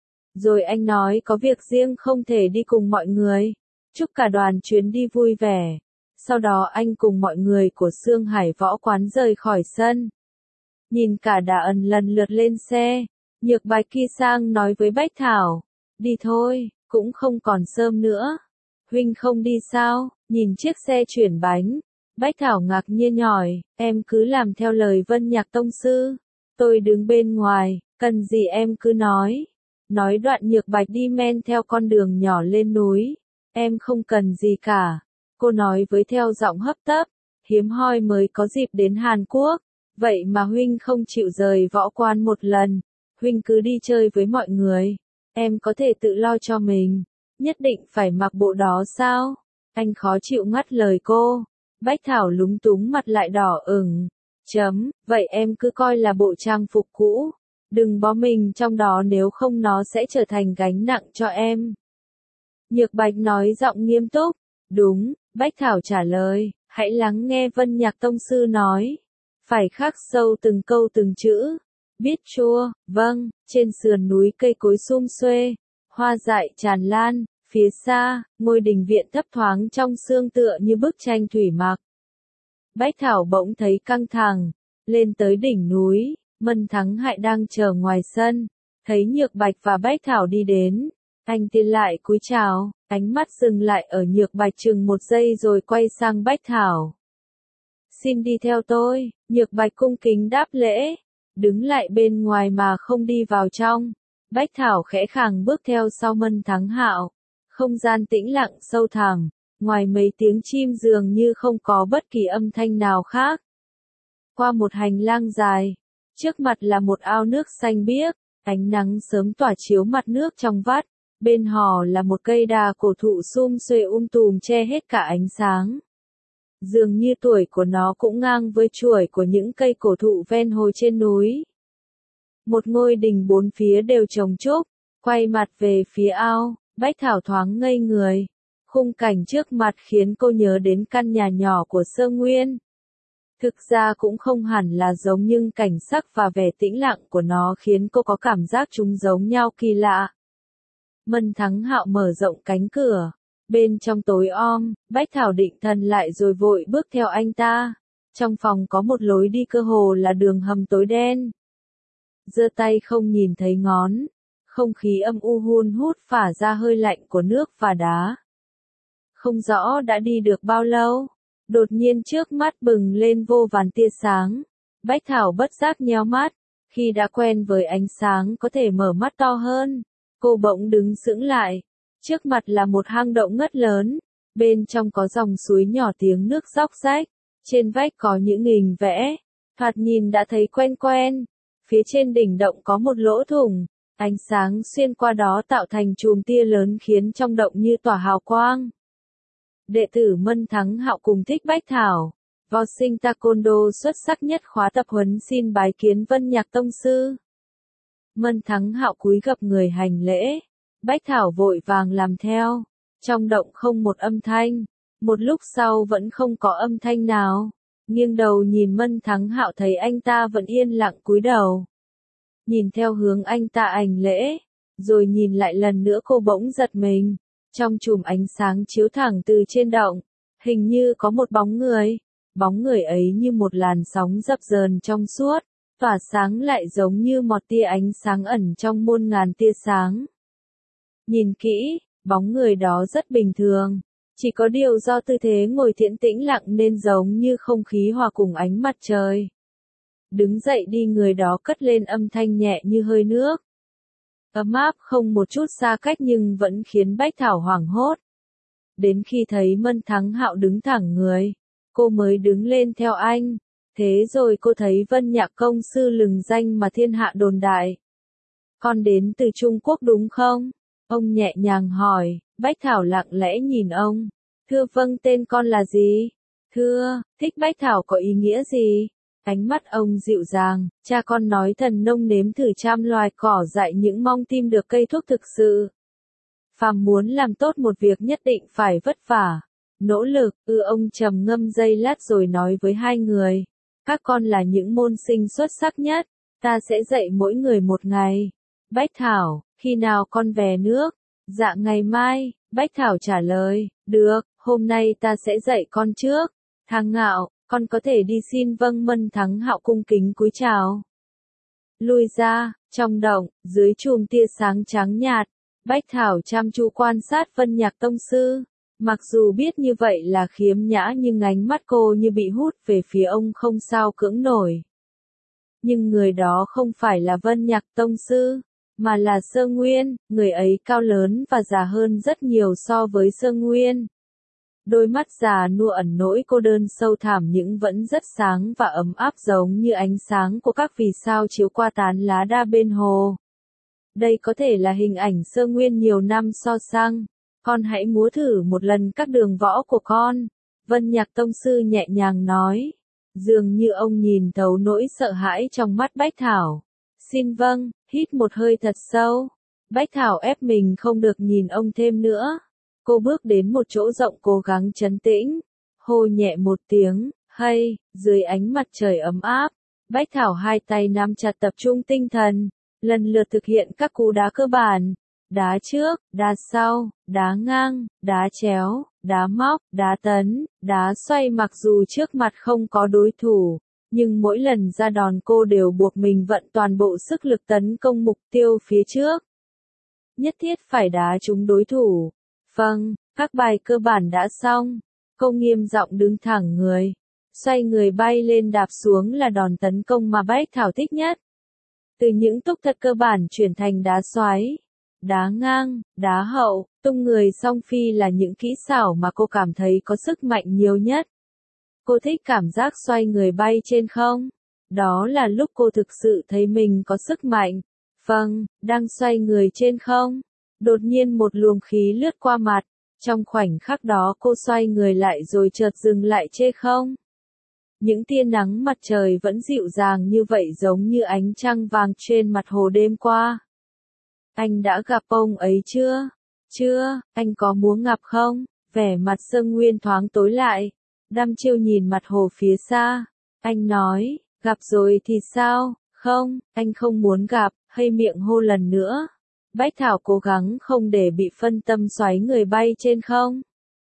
Rồi anh nói có việc riêng không thể đi cùng mọi người. Chúc cả đoàn chuyến đi vui vẻ. Sau đó anh cùng mọi người của Sương Hải Võ Quán rời khỏi sân. Nhìn cả đàn lần lượt lên xe, Nhược Bạch kỳ sang nói với Bách Thảo. Đi thôi, cũng không còn sớm nữa. Huynh không đi sao? Nhìn chiếc xe chuyển bánh. Bách Thảo ngạc nhiên hỏi, em cứ làm theo lời Vân Nhạc tông sư. Tôi đứng bên ngoài, cần gì em cứ nói. Nói đoạn Nhược Bạch đi men theo con đường nhỏ lên núi. Em không cần gì cả. Cô nói với theo giọng hấp tấp. Hiếm hoi mới có dịp đến Hàn Quốc. Vậy mà Huynh không chịu rời Võ Quan một lần. Huynh cứ đi chơi với mọi người. Em có thể tự lo cho mình. Nhất định phải mặc bộ đó sao? Anh khó chịu ngắt lời cô. Bách Thảo lúng túng mặt lại đỏ ửng. Vậy em cứ coi là bộ trang phục cũ. Đừng bó mình trong đó nếu không nó sẽ trở thành gánh nặng cho em. Nhược Bạch nói giọng nghiêm túc. Đúng, Bách Thảo trả lời, hãy lắng nghe Vân Nhạc tông sư nói. Phải khắc sâu từng câu từng chữ. Biết chưa? Vâng, trên sườn núi cây cối sum xuê, hoa dại tràn lan, phía xa, ngôi đình viện thấp thoáng trong sương tựa như bức tranh thủy mặc. Bách Thảo bỗng thấy căng thẳng, lên tới đỉnh núi, Mân Thắng Hại đang chờ ngoài sân, thấy Nhược Bạch và Bách Thảo đi đến, anh tiến lại cúi chào, ánh mắt dừng lại ở Nhược Bạch chừng một giây rồi quay sang Bách Thảo. Xin đi theo tôi, Nhược Bạch cung kính đáp lễ, đứng lại bên ngoài mà không đi vào trong. Bách Thảo khẽ khàng bước theo sau Mân Thắng Hạo, không gian tĩnh lặng sâu thẳm, ngoài mấy tiếng chim dường như không có bất kỳ âm thanh nào khác. Qua một hành lang dài, trước mặt là một ao nước xanh biếc, ánh nắng sớm tỏa chiếu mặt nước trong vắt, bên hò là một cây đà cổ thụ sum xuê tùm che hết cả ánh sáng. Dường như tuổi của nó cũng ngang với chuỗi của những cây cổ thụ ven hồ trên núi. Một ngôi đình bốn phía đều trồng trúc, quay mặt về phía ao, Bách Thảo thoáng ngây người. Khung cảnh trước mặt khiến cô nhớ đến căn nhà nhỏ của Sơ Nguyên. Thực ra cũng không hẳn là giống nhưng cảnh sắc và vẻ tĩnh lặng của nó khiến cô có cảm giác chúng giống nhau kỳ lạ. Mân Thắng Hạo mở rộng cánh cửa. Bên trong tối om, Bách Thảo định thần lại rồi vội bước theo anh ta. Trong phòng có một lối đi cơ hồ là đường hầm tối đen. Giơ tay không nhìn thấy ngón. Không khí âm u hun hút phả ra hơi lạnh của nước và đá. Không rõ đã đi được bao lâu. Đột nhiên trước mắt bừng lên vô vàn tia sáng. Bách Thảo bất giác nheo mắt. Khi đã quen với ánh sáng có thể mở mắt to hơn. Cô bỗng đứng sững lại. Trước mặt là một hang động ngất lớn. Bên trong có dòng suối nhỏ tiếng nước róc rách. Trên vách có những hình vẽ. Thoạt nhìn đã thấy quen quen. Phía trên đỉnh động có một lỗ thủng. Ánh sáng xuyên qua đó tạo thành chùm tia lớn khiến trong động như tỏa hào quang. Đệ tử Mân Thắng Hạo cùng Thích Bách Thảo. Võ sinh taekwondo xuất sắc nhất khóa tập huấn xin bái kiến Vân Nhạc tông sư. Mân Thắng Hạo cúi gập người hành lễ. Bách Thảo vội vàng làm theo. Trong động không một âm thanh. Một lúc sau vẫn không có âm thanh nào. Nghiêng đầu nhìn Mân Thắng Hạo thấy anh ta vẫn yên lặng cúi đầu. Nhìn theo hướng anh ta hành lễ. Rồi nhìn lại lần nữa cô bỗng giật mình. Trong chùm ánh sáng chiếu thẳng từ trên động. Hình như có một bóng người. Bóng người ấy như một làn sóng dập dờn trong suốt. Tỏa sáng lại giống như một tia ánh sáng ẩn trong muôn ngàn tia sáng. Nhìn kỹ, bóng người đó rất bình thường. Chỉ có điều do tư thế ngồi thiện tĩnh lặng nên giống như không khí hòa cùng ánh mặt trời. Đứng dậy đi người đó cất lên âm thanh nhẹ như hơi nước. Ấm áp không một chút xa cách nhưng vẫn khiến Bách Thảo hoảng hốt. Đến khi thấy Mân Thắng Hạo đứng thẳng người, cô mới đứng lên theo anh. Thế rồi cô thấy Vân Nhạc công sư lừng danh mà thiên hạ đồn đại. Con đến từ Trung Quốc đúng không? Ông nhẹ nhàng hỏi. Bách Thảo lặng lẽ nhìn ông. Thưa vâng, tên con là gì? Thưa, Thích Bách Thảo có ý nghĩa gì? Ánh mắt ông dịu dàng. Cha con nói thần nông nếm thử trăm loài cỏ dại những mong tìm được cây thuốc thực sự. Phàm muốn làm tốt một việc nhất định phải vất vả, nỗ lực. Ông trầm ngâm giây lát rồi nói với hai người. Các con là những môn sinh xuất sắc nhất. Ta sẽ dạy mỗi người một ngày. Bách Thảo, khi nào con về nước? Dạ ngày mai. Bách Thảo trả lời. Được, hôm nay ta sẽ dạy con trước. Thằng Ngạo, con có thể đi xin vâng. Mân Thắng Hạo cung kính cúi chào. Lui ra, trong động, dưới chùm tia sáng trắng nhạt, Bách Thảo chăm chú quan sát Vân Nhạc tông sư. Mặc dù biết như vậy là khiếm nhã nhưng ánh mắt cô như bị hút về phía ông không sao cưỡng nổi. Nhưng người đó không phải là Vân Nhạc tông sư, mà là Sơ Nguyên, người ấy cao lớn và già hơn rất nhiều so với Sơ Nguyên. Đôi mắt già nua ẩn nỗi cô đơn sâu thẳm nhưng vẫn rất sáng và ấm áp giống như ánh sáng của các vì sao chiếu qua tán lá đa bên hồ. Đây có thể là hình ảnh Sơ Nguyên nhiều năm so săng. Con hãy múa thử một lần các đường võ của con. Vân Nhạc tông sư nhẹ nhàng nói. Dường như ông nhìn thấu nỗi sợ hãi trong mắt Bách Thảo. Xin vâng, hít một hơi thật sâu. Bách Thảo ép mình không được nhìn ông thêm nữa. Cô bước đến một chỗ rộng cố gắng trấn tĩnh. Hô nhẹ một tiếng, hay, dưới ánh mặt trời ấm áp. Bách Thảo hai tay nắm chặt tập trung tinh thần. Lần lượt thực hiện các cú đá cơ bản. Đá trước, đá sau, đá ngang, đá chéo, đá móc, đá tấn, đá xoay. Mặc dù trước mặt không có đối thủ, nhưng mỗi lần ra đòn cô đều buộc mình vận toàn bộ sức lực tấn công mục tiêu phía trước. Nhất thiết phải đá trúng đối thủ. Vâng, các bài cơ bản đã xong. Cô nghiêm giọng đứng thẳng người. Xoay người bay lên đạp xuống là đòn tấn công mà Bách Thảo thích nhất. Từ những túc thật cơ bản chuyển thành đá xoáy, đá ngang, đá hậu, tung người song phi là những kỹ xảo mà cô cảm thấy có sức mạnh nhiều nhất. Cô thích cảm giác xoay người bay trên không. Đó là lúc cô thực sự thấy mình có sức mạnh. Vâng, đang xoay người trên không. Đột nhiên một luồng khí lướt qua mặt. Trong khoảnh khắc đó cô xoay người lại rồi chợt dừng lại trên không. Những tia nắng mặt trời vẫn dịu dàng như vậy giống như ánh trăng vàng trên mặt hồ đêm qua. Anh đã gặp ông ấy chưa? Chưa, anh có muốn gặp không? Vẻ mặt Sơ Nguyên thoáng tối lại. Đăm chiêu nhìn mặt hồ phía xa. Anh nói, gặp rồi thì sao? Không, anh không muốn gặp, hay miệng hô lần nữa. Bách Thảo cố gắng không để bị phân tâm xoáy người bay trên không.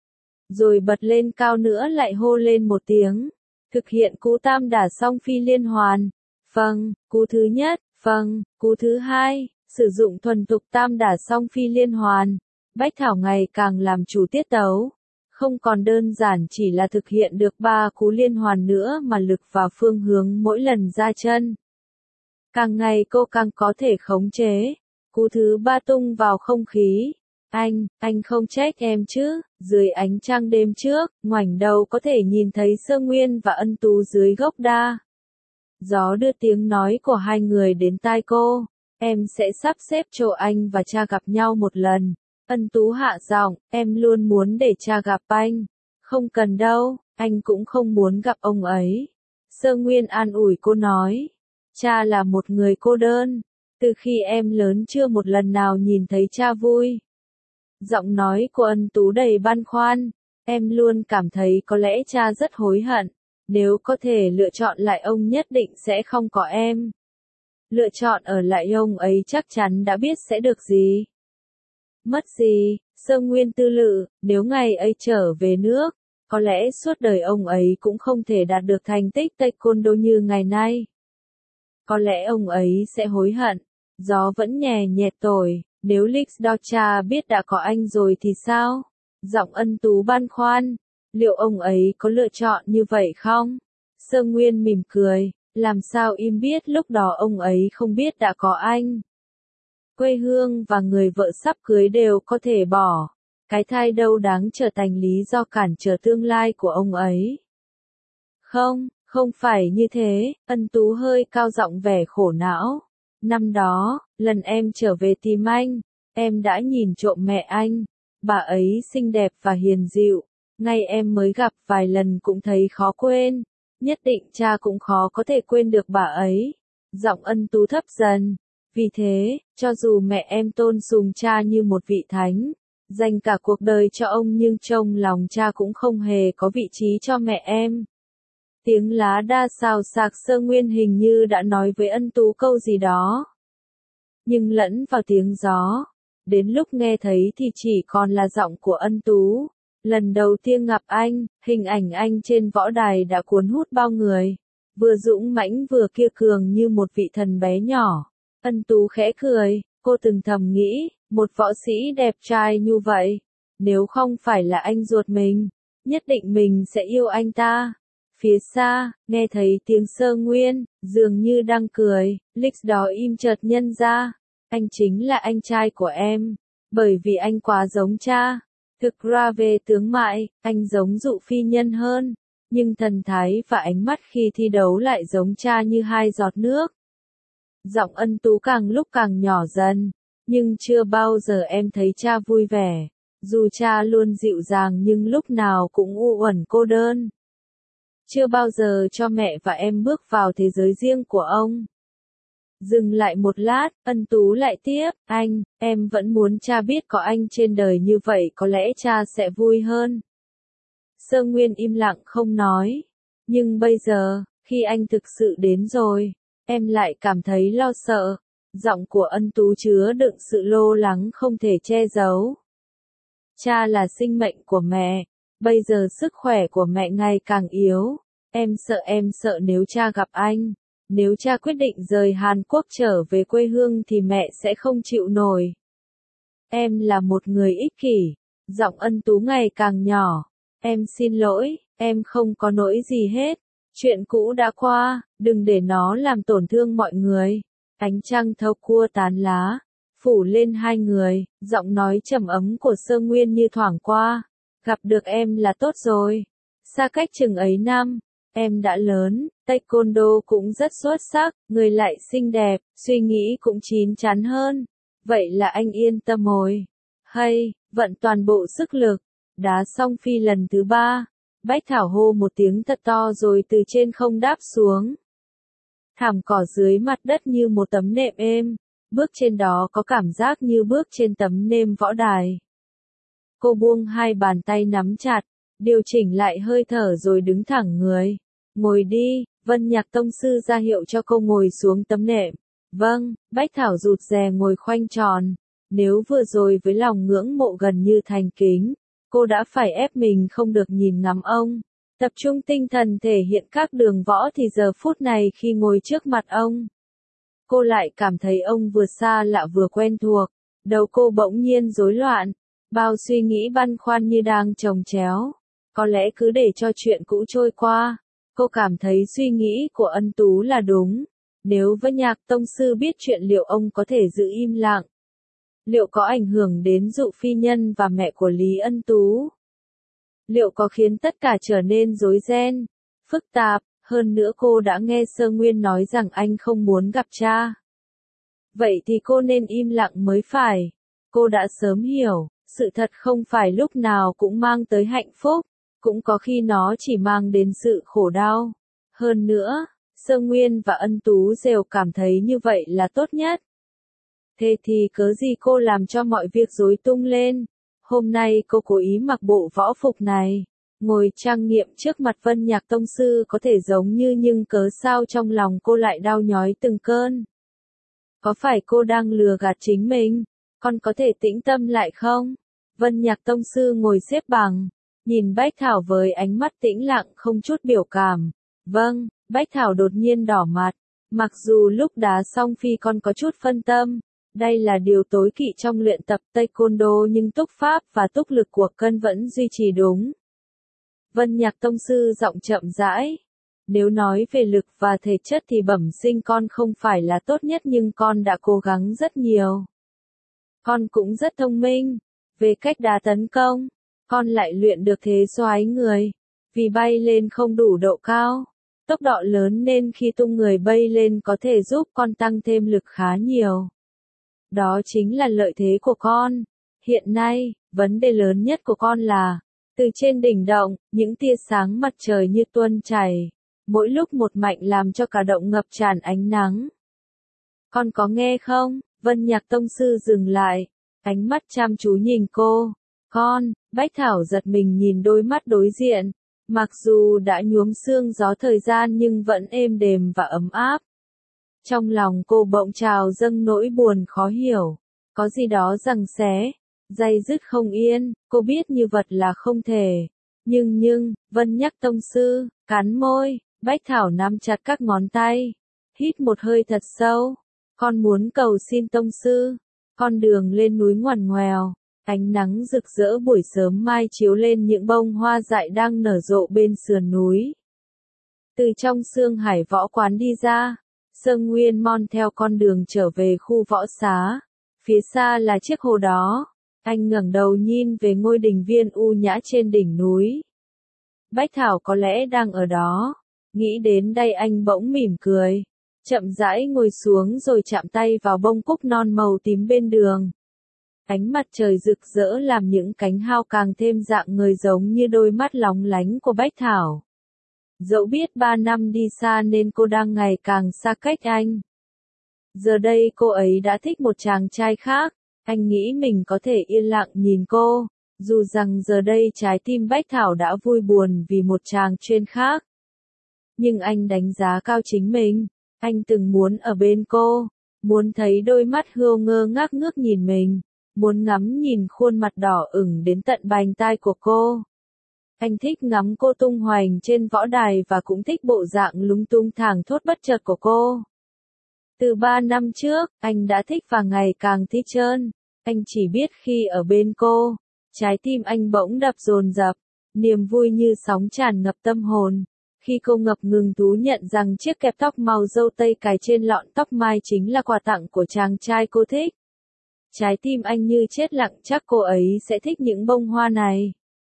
Rồi bật lên cao nữa lại hô lên một tiếng. Thực hiện cú tam đả song phi liên hoàn. Vâng, cú thứ nhất, vâng, cú thứ hai, sử dụng thuần thục tam đả song phi liên hoàn. Bách Thảo ngày càng làm chủ tiết tấu. Không còn đơn giản chỉ là thực hiện được 3 cú liên hoàn nữa mà lực và phương hướng mỗi lần ra chân. Càng ngày cô càng có thể khống chế. Cú thứ 3 tung vào không khí. Anh không trách em chứ, dưới ánh trăng đêm trước, ngoảnh đầu có thể nhìn thấy Sơ Nguyên và Ân Tú dưới gốc đa. Gió đưa tiếng nói của hai người đến tai cô, em sẽ sắp xếp cho anh và cha gặp nhau một lần. Ân Tú hạ giọng, em luôn muốn để cha gặp anh. Không cần đâu, anh cũng không muốn gặp ông ấy. Sơ Nguyên an ủi cô nói, cha là một người cô đơn, từ khi em lớn chưa một lần nào nhìn thấy cha vui. Giọng nói của Ân Tú đầy băn khoăn, em luôn cảm thấy có lẽ cha rất hối hận, nếu có thể lựa chọn lại ông nhất định sẽ không có em. Lựa chọn ở lại ông ấy chắc chắn đã biết sẽ được gì. Mất gì, Sơ Nguyên tư lự, nếu ngày ấy trở về nước, có lẽ suốt đời ông ấy cũng không thể đạt được thành tích taekwondo như ngày nay. Có lẽ ông ấy sẽ hối hận. Gió vẫn nhẹ nhẹ thổi, nếu Lixdocha biết đã có anh rồi thì sao? Giọng Ân Tú băn khoăn, liệu ông ấy có lựa chọn như vậy không? Sơ Nguyên mỉm cười, làm sao im biết lúc đó ông ấy không biết đã có anh. Quê hương và người vợ sắp cưới đều có thể bỏ. Cái thai đâu đáng trở thành lý do cản trở tương lai của ông ấy. Không phải như thế, Ân Tú hơi cao giọng vẻ khổ não. Năm đó, lần em trở về tìm anh, em đã nhìn trộm mẹ anh. Bà ấy xinh đẹp và hiền dịu. Ngay em mới gặp vài lần cũng thấy khó quên. Nhất định cha cũng khó có thể quên được bà ấy. Giọng Ân Tú thấp dần. Vì thế, cho dù mẹ em tôn sùng cha như một vị thánh, dành cả cuộc đời cho ông nhưng trong lòng cha cũng không hề có vị trí cho mẹ em. Tiếng lá đa xào xạc. Sơ Nguyên hình như đã nói với Ân Tú câu gì đó. Nhưng lẫn vào tiếng gió. Đến lúc nghe thấy thì chỉ còn là giọng của Ân Tú. Lần đầu tiên gặp anh, hình ảnh anh trên võ đài đã cuốn hút bao người. Vừa dũng mãnh vừa kiêu cường như một vị thần bé nhỏ. Ân Tú khẽ cười, cô từng thầm nghĩ, một võ sĩ đẹp trai như vậy, nếu không phải là anh ruột mình, nhất định mình sẽ yêu anh ta. Phía xa, nghe thấy tiếng Sơ Nguyên, dường như đang cười, Lix đó im chợt nhân ra. Anh chính là anh trai của em, bởi vì anh quá giống cha. Thực ra về tướng mạo, anh giống Dụ Phi Nhân hơn, nhưng thần thái và ánh mắt khi thi đấu lại giống cha như hai giọt nước. Giọng Ân Tú càng lúc càng nhỏ dần, nhưng chưa bao giờ em thấy cha vui vẻ. Dù cha luôn dịu dàng nhưng lúc nào cũng u uẩn cô đơn. Chưa bao giờ cho mẹ và em bước vào thế giới riêng của ông. Dừng lại một lát, Ân Tú lại tiếp, em vẫn muốn cha biết có anh trên đời như vậy có lẽ cha sẽ vui hơn. Sơ Nguyên im lặng không nói. Nhưng bây giờ, khi anh thực sự đến rồi, em lại cảm thấy lo sợ. Giọng của Ân Tú chứa đựng sự lo lắng không thể che giấu. Cha là sinh mệnh của mẹ. Bây giờ sức khỏe của mẹ ngày càng yếu. Em sợ nếu cha gặp anh. Nếu cha quyết định rời Hàn Quốc trở về quê hương thì mẹ sẽ không chịu nổi. Em là một người ích kỷ. Giọng Ân Tú ngày càng nhỏ. Em xin lỗi, em không có lỗi gì hết. Chuyện cũ đã qua, đừng để nó làm tổn thương mọi người. Ánh trăng thâu cua tán lá, phủ lên hai người, giọng nói trầm ấm của Sơ Nguyên như thoảng qua. Gặp được em là tốt rồi. Xa cách chừng ấy năm, em đã lớn, taekwondo cũng rất xuất sắc, người lại xinh đẹp, suy nghĩ cũng chín chắn hơn. Vậy là anh yên tâm rồi. Hay, vận toàn bộ sức lực. Đá xong phi lần thứ 3. Bách Thảo hô một tiếng thật to rồi từ trên không đáp xuống. Thảm cỏ dưới mặt đất như một tấm nệm êm, bước trên đó có cảm giác như bước trên tấm nêm võ đài. Cô buông hai bàn tay nắm chặt, điều chỉnh lại hơi thở rồi đứng thẳng người. Ngồi đi, Vân Nhạc tông sư ra hiệu cho cô ngồi xuống tấm nệm. Vâng, Bách Thảo rụt rè ngồi khoanh tròn. Nếu vừa rồi với lòng ngưỡng mộ gần như thành kính, cô đã phải ép mình không được nhìn ngắm ông. Tập trung tinh thần thể hiện các đường võ thì giờ phút này khi ngồi trước mặt ông, cô lại cảm thấy ông vừa xa lạ vừa quen thuộc. Đầu cô bỗng nhiên rối loạn, bao suy nghĩ băn khoăn như đang chồng chéo. Có lẽ cứ để cho chuyện cũ trôi qua, cô cảm thấy suy nghĩ của Ân Tú là đúng. Nếu Vân Nhạc tông sư biết chuyện liệu ông có thể giữ im lặng? Liệu có ảnh hưởng đến Dụ phi nhân và mẹ của Lý Ân Tú? Liệu có khiến tất cả trở nên rối ren, phức tạp? Hơn nữa cô đã nghe Sơ Nguyên nói rằng anh không muốn gặp cha. Vậy thì cô nên im lặng mới phải. Cô đã sớm hiểu, sự thật không phải lúc nào cũng mang tới hạnh phúc, cũng có khi nó chỉ mang đến sự khổ đau. Hơn nữa, Sơ Nguyên và Ân Tú đều cảm thấy như vậy là tốt nhất. Thế thì cớ gì cô làm cho mọi việc rối tung lên? Hôm nay cô cố ý mặc bộ võ phục này, ngồi trang nghiệm trước mặt Vân Nhạc Tông Sư có thể giống như, nhưng cớ sao trong lòng cô lại đau nhói từng cơn? Có phải cô đang lừa gạt chính mình? Con có thể tĩnh tâm lại không? Vân Nhạc Tông Sư ngồi xếp bằng, nhìn Bách Thảo với ánh mắt tĩnh lặng không chút biểu cảm. Vâng, Bách Thảo đột nhiên đỏ mặt. Mặc dù lúc đá xong phi con có chút phân tâm, đây là điều tối kỵ trong luyện tập Taekwondo, nhưng túc pháp và túc lực của cân vẫn duy trì đúng. Vân Nhạc Tông Sư giọng chậm rãi. Nếu nói về lực và thể chất thì bẩm sinh con không phải là tốt nhất, nhưng con đã cố gắng rất nhiều. Con cũng rất thông minh. Về cách đá tấn công, con lại luyện được thế xoáy người. Vì bay lên không đủ độ cao, tốc độ lớn nên khi tung người bay lên có thể giúp con tăng thêm lực khá nhiều. Đó chính là lợi thế của con. Hiện nay, vấn đề lớn nhất của con là, từ trên đỉnh động, những tia sáng mặt trời như tuôn chảy, mỗi lúc một mạnh làm cho cả động ngập tràn ánh nắng. Con có nghe không? Vân Nhạc Tông Sư dừng lại, ánh mắt chăm chú nhìn cô. Con, Bách Thảo giật mình nhìn đôi mắt đối diện. Mặc dù đã nhuốm sương gió thời gian nhưng vẫn êm đềm và ấm áp. Trong lòng cô bỗng trào dâng nỗi buồn khó hiểu. Có gì đó giằng xé, day dứt không yên. Cô biết như vật là không thể. Nhưng, Vân Nhắc Tông Sư, cắn môi, Bách Thảo nắm chặt các ngón tay. Hít một hơi thật sâu. Con muốn cầu xin Tông Sư. Con đường lên núi ngoằn ngoèo. Ánh nắng rực rỡ buổi sớm mai chiếu lên những bông hoa dại đang nở rộ bên sườn núi. Từ trong Sương Hải Võ Quán đi ra, Sơ Nguyên mon theo con đường trở về khu võ xá. Phía xa là chiếc hồ đó. Anh ngẩng đầu nhìn về ngôi đình viên u nhã trên đỉnh núi. Bách Thảo có lẽ đang ở đó. Nghĩ đến đây anh bỗng mỉm cười. Chậm rãi ngồi xuống rồi chạm tay vào bông cúc non màu tím bên đường. Ánh mặt trời rực rỡ làm những cánh hao càng thêm dạng người, giống như đôi mắt lóng lánh của Bách Thảo. Dẫu biết 3 năm đi xa nên cô đang ngày càng xa cách anh. Giờ đây cô ấy đã thích một chàng trai khác. Anh nghĩ mình có thể yên lặng nhìn cô, dù rằng giờ đây trái tim Bách Thảo đã vui buồn vì một chàng chuyên khác. Nhưng anh đánh giá cao chính mình. Anh từng muốn ở bên cô, muốn thấy đôi mắt hươu ngơ ngác ngước nhìn mình, muốn ngắm nhìn khuôn mặt đỏ ửng đến tận bành tai của cô. Anh thích ngắm cô tung hoành trên võ đài và cũng thích bộ dạng lúng tung thảng thốt bất chợt của cô. Từ 3 năm trước, anh đã thích và ngày càng thích trơn. Anh chỉ biết khi ở bên cô, trái tim anh bỗng đập dồn dập, niềm vui như sóng tràn ngập tâm hồn. Khi cô ngập ngừng thú nhận rằng chiếc kẹp tóc màu dâu tây cài trên lọn tóc mai chính là quà tặng của chàng trai cô thích. Trái tim anh như chết lặng, chắc cô ấy sẽ thích những bông hoa này.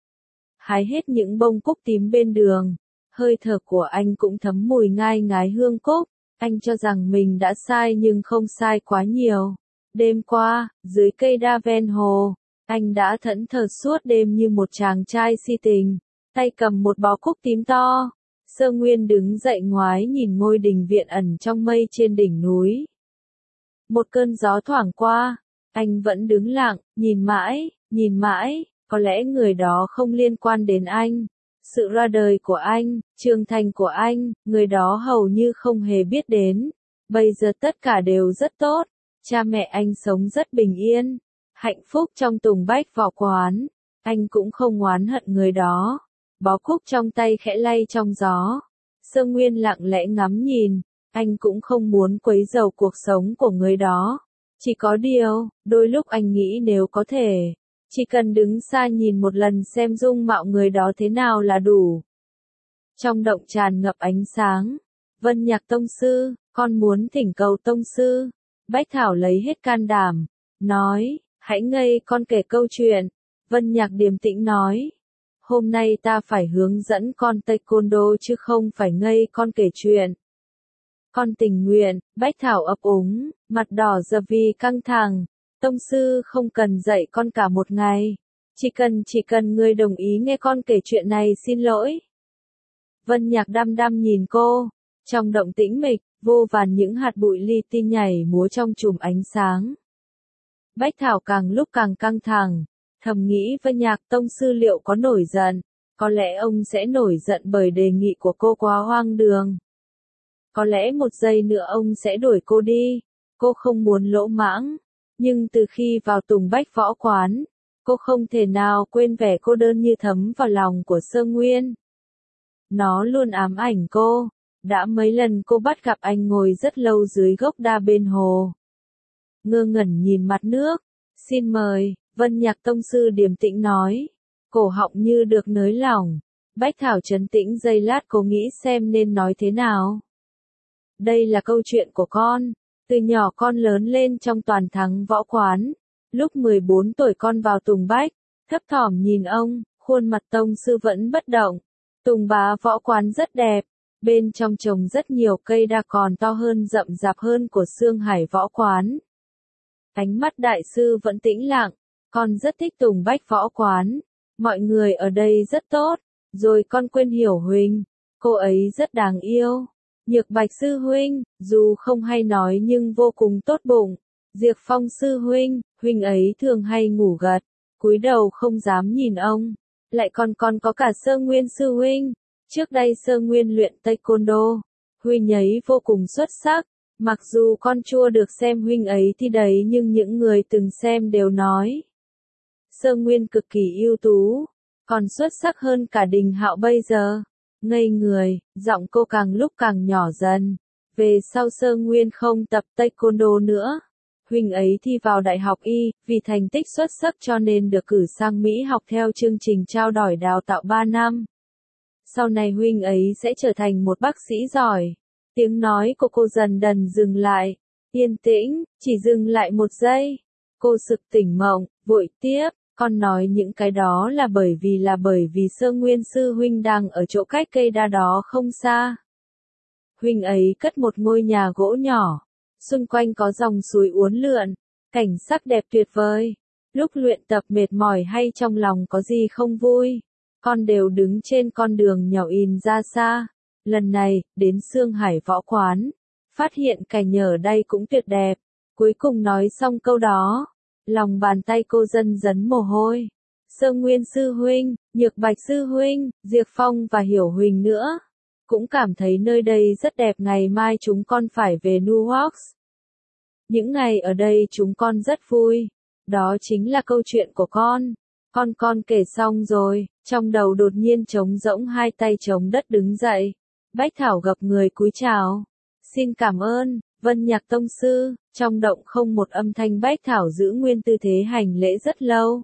Hái hết những bông cúc tím bên đường, hơi thở của anh cũng thấm mùi ngai ngái hương cúc. Anh cho rằng mình đã sai nhưng không sai quá nhiều. Đêm qua, dưới cây đa ven hồ, anh đã thẫn thờ suốt đêm như một chàng trai si tình, tay cầm một bó cúc tím to. Sơ Nguyên đứng dậy ngoái nhìn ngôi đình viện ẩn trong mây trên đỉnh núi. Một cơn gió thoảng qua, anh vẫn đứng lặng, nhìn mãi, có lẽ người đó không liên quan đến anh. Sự ra đời của anh, trưởng thành của anh, người đó hầu như không hề biết đến. Bây giờ tất cả đều rất tốt. Cha mẹ anh sống rất bình yên, hạnh phúc trong Tùng Bách Võ Quán. Anh cũng không oán hận người đó. Bó cúc trong tay khẽ lay trong gió. Sơ Nguyên lặng lẽ ngắm nhìn. Anh cũng không muốn quấy rầy cuộc sống của người đó. Chỉ có điều, đôi lúc anh nghĩ nếu có thể, chỉ cần đứng xa nhìn một lần xem dung mạo người đó thế nào là đủ. Trong động tràn ngập ánh sáng, Vân Nhạc Tông Sư, con muốn thỉnh cầu Tông Sư. Bách Thảo lấy hết can đảm, nói, Hãy ngây con kể câu chuyện. Vân Nhạc điềm tĩnh nói. Hôm nay ta phải hướng dẫn con taekwondo chứ không phải ngây con kể chuyện. Con tình nguyện, Bách Thảo ấp úng, mặt đỏ giờ vì căng thẳng. Tông sư không cần dạy con cả một ngày. Chỉ cần ngươi đồng ý nghe con kể chuyện này xin lỗi. Vân Nhạc đăm đăm nhìn cô. Trong động tĩnh mịch, vô vàn những hạt bụi li ti nhảy múa trong chùm ánh sáng. Bách Thảo càng lúc càng căng thẳng. Thầm nghĩ Vân Nhạc tông sư liệu có nổi giận. Có lẽ ông sẽ nổi giận bởi đề nghị của cô quá hoang đường. Có lẽ một giây nữa ông sẽ đuổi cô đi. Cô không muốn lỗ mãng. Nhưng từ khi vào Tùng Bách võ quán, cô không thể nào quên vẻ cô đơn như thấm vào lòng của Sơ Nguyên. Nó luôn ám ảnh cô. Đã mấy lần cô bắt gặp anh ngồi rất lâu dưới gốc đa bên hồ. Ngơ ngẩn nhìn mặt nước. Xin mời, Vân Nhạc tông sư điềm tĩnh nói. Cổ họng như được nới lỏng. Bách Thảo trấn tĩnh giây lát cô nghĩ xem nên nói thế nào. Đây là câu chuyện của con. Từ nhỏ con lớn lên trong toàn thắng võ quán. Lúc 14 tuổi con vào Tùng Bách. Thấp thỏm nhìn ông, khuôn mặt tông sư vẫn bất động. Tùng Bá võ quán rất đẹp. Bên trong trồng rất nhiều cây đa còn to hơn rậm rạp hơn của Sương Hải võ quán. Ánh mắt đại sư vẫn tĩnh lặng. Con rất thích Tùng Bách võ quán. Mọi người ở đây rất tốt. Rồi con quên Hiểu Huỳnh. Cô ấy rất đáng yêu. Nhược Bạch sư huynh, dù không hay nói nhưng vô cùng tốt bụng. Diệp Phong sư huynh, huynh ấy thường hay ngủ gật. Cúi đầu không dám nhìn ông. Lại còn có cả Sơ Nguyên sư huynh. Trước đây Sơ Nguyên luyện taekwondo. Huynh ấy vô cùng xuất sắc. Mặc dù con chưa được xem huynh ấy thi đấy nhưng những người từng xem đều nói. Sơ Nguyên cực kỳ ưu tú. Còn xuất sắc hơn cả Đình Hạo bây giờ. Ngây người, giọng cô càng lúc càng nhỏ dần. Về sau Sơ Nguyên không tập taekwondo nữa. Huynh ấy thi vào đại học Y, vì thành tích xuất sắc cho nên được cử sang Mỹ học theo chương trình trao đổi đào tạo 3 năm. Sau này huynh ấy sẽ trở thành một bác sĩ giỏi. Tiếng nói của cô dần dần dừng lại. Yên tĩnh, chỉ dừng lại một giây. Cô sực tỉnh mộng, vội tiếp. Con nói những cái đó là bởi vì Sơ Nguyên sư huynh đang ở chỗ cách cây đa đó không xa. Huynh ấy cất một ngôi nhà gỗ nhỏ. Xung quanh có dòng suối uốn lượn. Cảnh sắc đẹp tuyệt vời. Lúc luyện tập mệt mỏi hay trong lòng có gì không vui. Con đều đứng trên con đường nhỏ in ra xa. Lần này, đến Sương Hải võ quán. Phát hiện cảnh ở đây cũng tuyệt đẹp. Cuối cùng nói xong câu đó. Lòng bàn tay cô dần dấn mồ hôi. Sơ Nguyên sư huynh, Nhược Bạch sư huynh, Diệp Phong và Hiểu Huỳnh nữa. Cũng cảm thấy nơi đây rất đẹp. Ngày mai chúng con phải về New York. Những ngày ở đây chúng con rất vui. Đó chính là câu chuyện của con. Con kể xong rồi, trong đầu đột nhiên trống rỗng hai tay chống đất đứng dậy. Bách Thảo gập người cúi chào. Xin cảm ơn, Vân Nhạc tông sư. Trong động không một âm thanh. Bách Thảo giữ nguyên tư thế hành lễ rất lâu.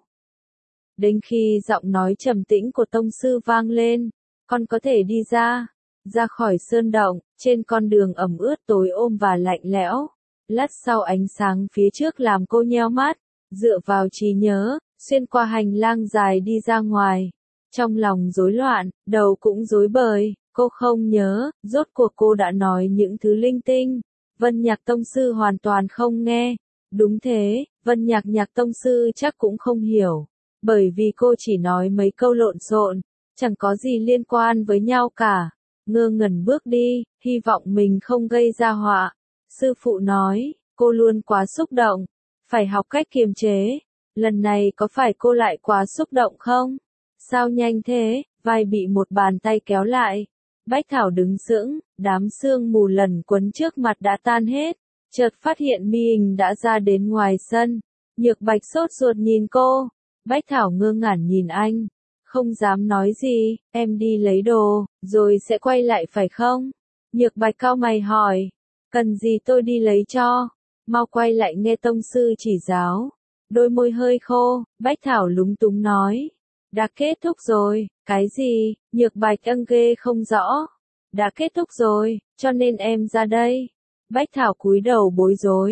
Đến khi giọng nói trầm tĩnh của tông sư vang lên, con có thể đi ra. Ra khỏi sơn động, trên con đường ẩm ướt tối ôm và lạnh lẽo. Lát sau ánh sáng phía trước làm cô nheo mắt, dựa vào trí nhớ, xuyên qua hành lang dài đi ra ngoài. Trong lòng rối loạn, đầu cũng rối bời, cô không nhớ, rốt cuộc cô đã nói những thứ linh tinh. Vân Nhạc tông sư hoàn toàn không nghe. Đúng thế, Vân Nhạc tông sư chắc cũng không hiểu. Bởi vì cô chỉ nói mấy câu lộn xộn, chẳng có gì liên quan với nhau cả. Ngơ ngẩn bước đi, hy vọng mình không gây ra họa. Sư phụ nói, cô luôn quá xúc động, phải học cách kiềm chế. Lần này có phải cô lại quá xúc động không? Sao nhanh thế? Vai bị một bàn tay kéo lại. Bách Thảo đứng sững, đám sương mù lần quấn trước mặt đã tan hết. Chợt phát hiện Mi Hình đã ra đến ngoài sân. Nhược Bạch sốt ruột nhìn cô. Bách Thảo ngơ ngẩn nhìn anh. Không dám nói gì, em đi lấy đồ, rồi sẽ quay lại phải không? Nhược Bạch cau mày hỏi. Cần gì tôi đi lấy cho? Mau quay lại nghe tông sư chỉ giáo. Đôi môi hơi khô, Bách Thảo lúng túng nói. Đã kết thúc rồi, cái gì? Nhược Bạch âng ghê không rõ. Đã kết thúc rồi, cho nên em ra đây. Bách Thảo cúi đầu bối rối.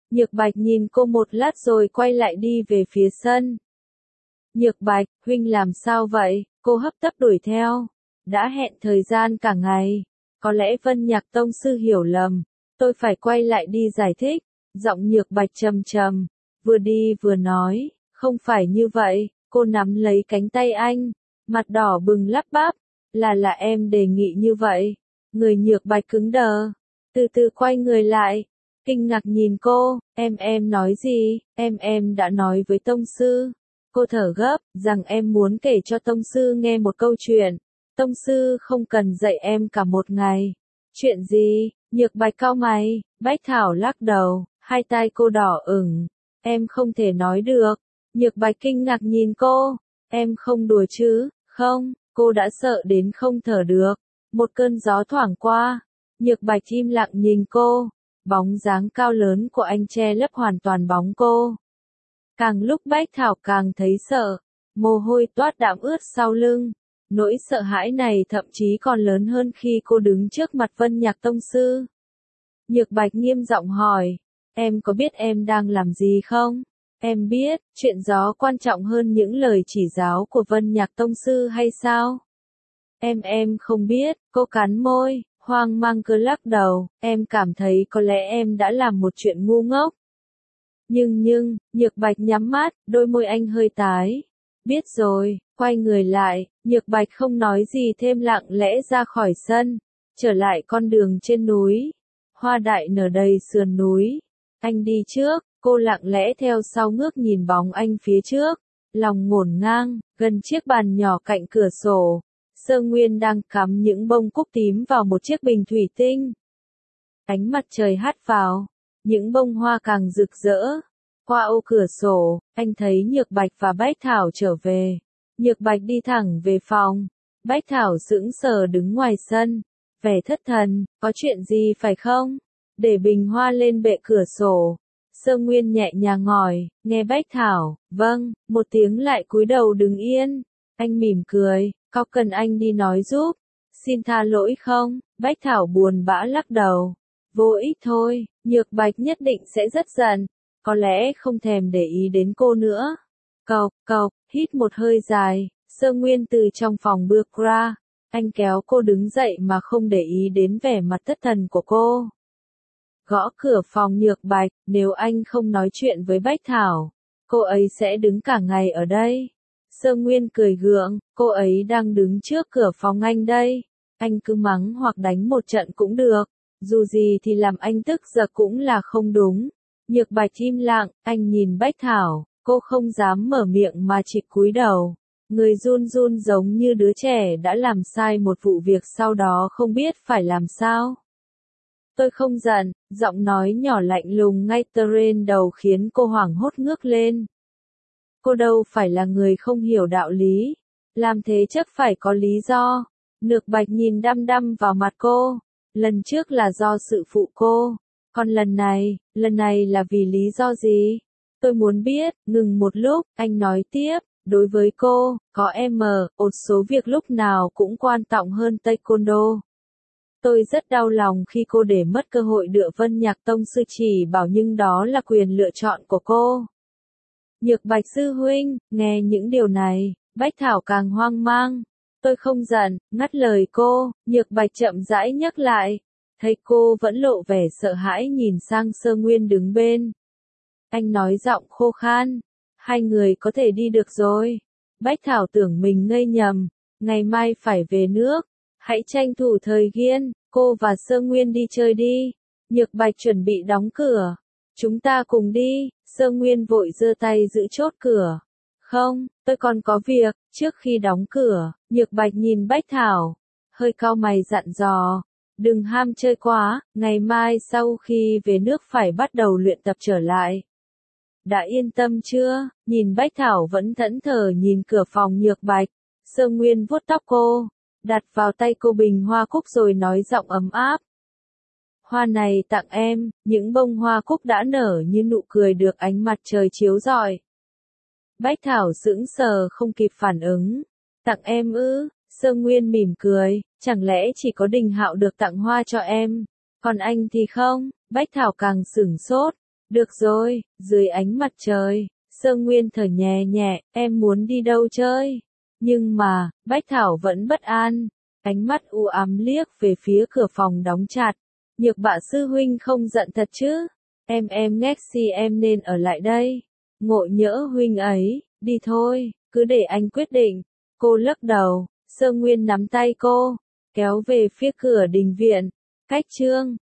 Nhược Bạch nhìn cô một lát rồi quay lại đi về phía sân. Nhược Bạch, huynh làm sao vậy? Cô hấp tấp đuổi theo. Đã hẹn thời gian cả ngày. Có lẽ Vân Nhạc tông sư hiểu lầm. Tôi phải quay lại đi giải thích. Giọng Nhược Bạch trầm trầm. Vừa đi vừa nói. Không phải như vậy. Cô nắm lấy cánh tay anh. Mặt đỏ bừng lắp bắp. Là em đề nghị như vậy. Người Nhược Bạch cứng đờ. Từ từ quay người lại. Kinh ngạc nhìn cô. Em nói gì? Em đã nói với tông sư. Cô thở gấp, rằng em muốn kể cho tông sư nghe một câu chuyện. Tông sư không cần dạy em cả một ngày. Chuyện gì? Nhược Bạch cau mày. Bách Thảo lắc đầu, hai tai cô đỏ ửng. Em không thể nói được. Nhược Bạch kinh ngạc nhìn cô. Em không đùa chứ? Không, cô đã sợ đến không thở được. Một cơn gió thoảng qua. Nhược Bạch im lặng nhìn cô. Bóng dáng cao lớn của anh che lấp hoàn toàn bóng cô. Càng lúc Bách Thảo càng thấy sợ, mồ hôi toát đẫm ướt sau lưng. Nỗi sợ hãi này thậm chí còn lớn hơn khi cô đứng trước mặt Vân Nhạc tông sư. Nhược Bạch nghiêm giọng hỏi, em có biết em đang làm gì không? Em biết, chuyện gió quan trọng hơn những lời chỉ giáo của Vân Nhạc tông sư hay sao? Em không biết, cô cắn môi, hoang mang cứ lắc đầu, em cảm thấy có lẽ em đã làm một chuyện ngu ngốc. Nhưng, Nhược Bạch nhắm mắt, đôi môi anh hơi tái. Biết rồi, quay người lại, Nhược Bạch không nói gì thêm lặng lẽ ra khỏi sân, trở lại con đường trên núi. Hoa đại nở đầy sườn núi. Anh đi trước, cô lặng lẽ theo sau ngước nhìn bóng anh phía trước, lòng ngổn ngang, gần chiếc bàn nhỏ cạnh cửa sổ. Sơ Nguyên đang cắm những bông cúc tím vào một chiếc bình thủy tinh. Ánh mặt trời hắt vào. Những bông hoa càng rực rỡ. Qua ô cửa sổ, anh thấy Nhược Bạch và Bách Thảo trở về. Nhược Bạch đi thẳng về phòng. Bách Thảo sững sờ đứng ngoài sân. Vẻ thất thần, có chuyện gì phải không? Để bình hoa lên bệ cửa sổ. Sơ Nguyên nhẹ nhàng hỏi, nghe Bách Thảo, vâng, một tiếng lại cúi đầu đứng yên. Anh mỉm cười, có cần anh đi nói giúp? Xin tha lỗi không? Bách Thảo buồn bã lắc đầu. Vô ích thôi, Nhược Bạch nhất định sẽ rất giận, có lẽ không thèm để ý đến cô nữa. Cộc, hít một hơi dài, Sơ Nguyên từ trong phòng bước ra, anh kéo cô đứng dậy mà không để ý đến vẻ mặt thất thần của cô. Gõ cửa phòng Nhược Bạch, nếu anh không nói chuyện với Bách Thảo, cô ấy sẽ đứng cả ngày ở đây. Sơ Nguyên cười gượng, cô ấy đang đứng trước cửa phòng anh đây, anh cứ mắng hoặc đánh một trận cũng được. Dù gì thì làm anh tức giận cũng là không đúng. Nhược Bạch im lặng, anh nhìn Bách Thảo, cô không dám mở miệng mà chỉ cúi đầu. Người run run giống như đứa trẻ đã làm sai một vụ việc sau đó không biết phải làm sao. Tôi không giận, giọng nói nhỏ lạnh lùng ngay trên đầu khiến cô hoảng hốt ngước lên. Cô đâu phải là người không hiểu đạo lý. Làm thế chắc phải có lý do. Nhược Bạch nhìn đăm đăm vào mặt cô. Lần trước là do sự phụ cô. Còn lần này là vì lý do gì? Tôi muốn biết, ngừng một lúc, anh nói tiếp, đối với cô, có một số việc lúc nào cũng quan trọng hơn taekwondo. Tôi rất đau lòng khi cô để mất cơ hội được Vân Nhạc tông sư chỉ bảo nhưng đó là quyền lựa chọn của cô. Nhược Bạch sư huynh, nghe những điều này, Bách Thảo càng hoang mang. Tôi không giận, ngắt lời cô, Nhược Bạch chậm rãi nhắc lại. Thấy cô vẫn lộ vẻ sợ hãi nhìn sang Sơ Nguyên đứng bên. Anh nói giọng khô khan, hai người có thể đi được rồi. Bách Thảo tưởng mình ngây nhầm, ngày mai phải về nước. Hãy tranh thủ thời gian, cô và Sơ Nguyên đi chơi đi. Nhược Bạch chuẩn bị đóng cửa. Chúng ta cùng đi, Sơ Nguyên vội giơ tay giữ chốt cửa. Không, tôi còn có việc. Trước khi đóng cửa, Nhược Bạch nhìn Bách Thảo, hơi cau mày dặn dò. Đừng ham chơi quá, ngày mai sau khi về nước phải bắt đầu luyện tập trở lại. Đã yên tâm chưa? Nhìn Bách Thảo vẫn thẫn thờ nhìn cửa phòng Nhược Bạch. Sơ Nguyên vuốt tóc cô, đặt vào tay cô bình hoa cúc rồi nói giọng ấm áp. Hoa này tặng em, những bông hoa cúc đã nở như nụ cười được ánh mặt trời chiếu rọi. Bách Thảo sững sờ không kịp phản ứng. Tặng em ư? Sơ Nguyên mỉm cười, chẳng lẽ chỉ có Đình Hạo được tặng hoa cho em, còn anh thì không? Bách Thảo càng sửng sốt, Được rồi, dưới ánh mặt trời, Sơ Nguyên thở nhẹ nhẹ, em muốn đi đâu chơi? Nhưng mà, Bách Thảo vẫn bất an, ánh mắt u ám liếc về phía cửa phòng đóng chặt. Nhược Bạ sư huynh không giận thật chứ? Em ngách si em nên ở lại đây. Ngộ nhỡ huynh ấy, đi thôi, cứ để anh quyết định. Cô lắc đầu, Sơ Nguyên nắm tay cô, kéo về phía cửa đình viện. Cách chương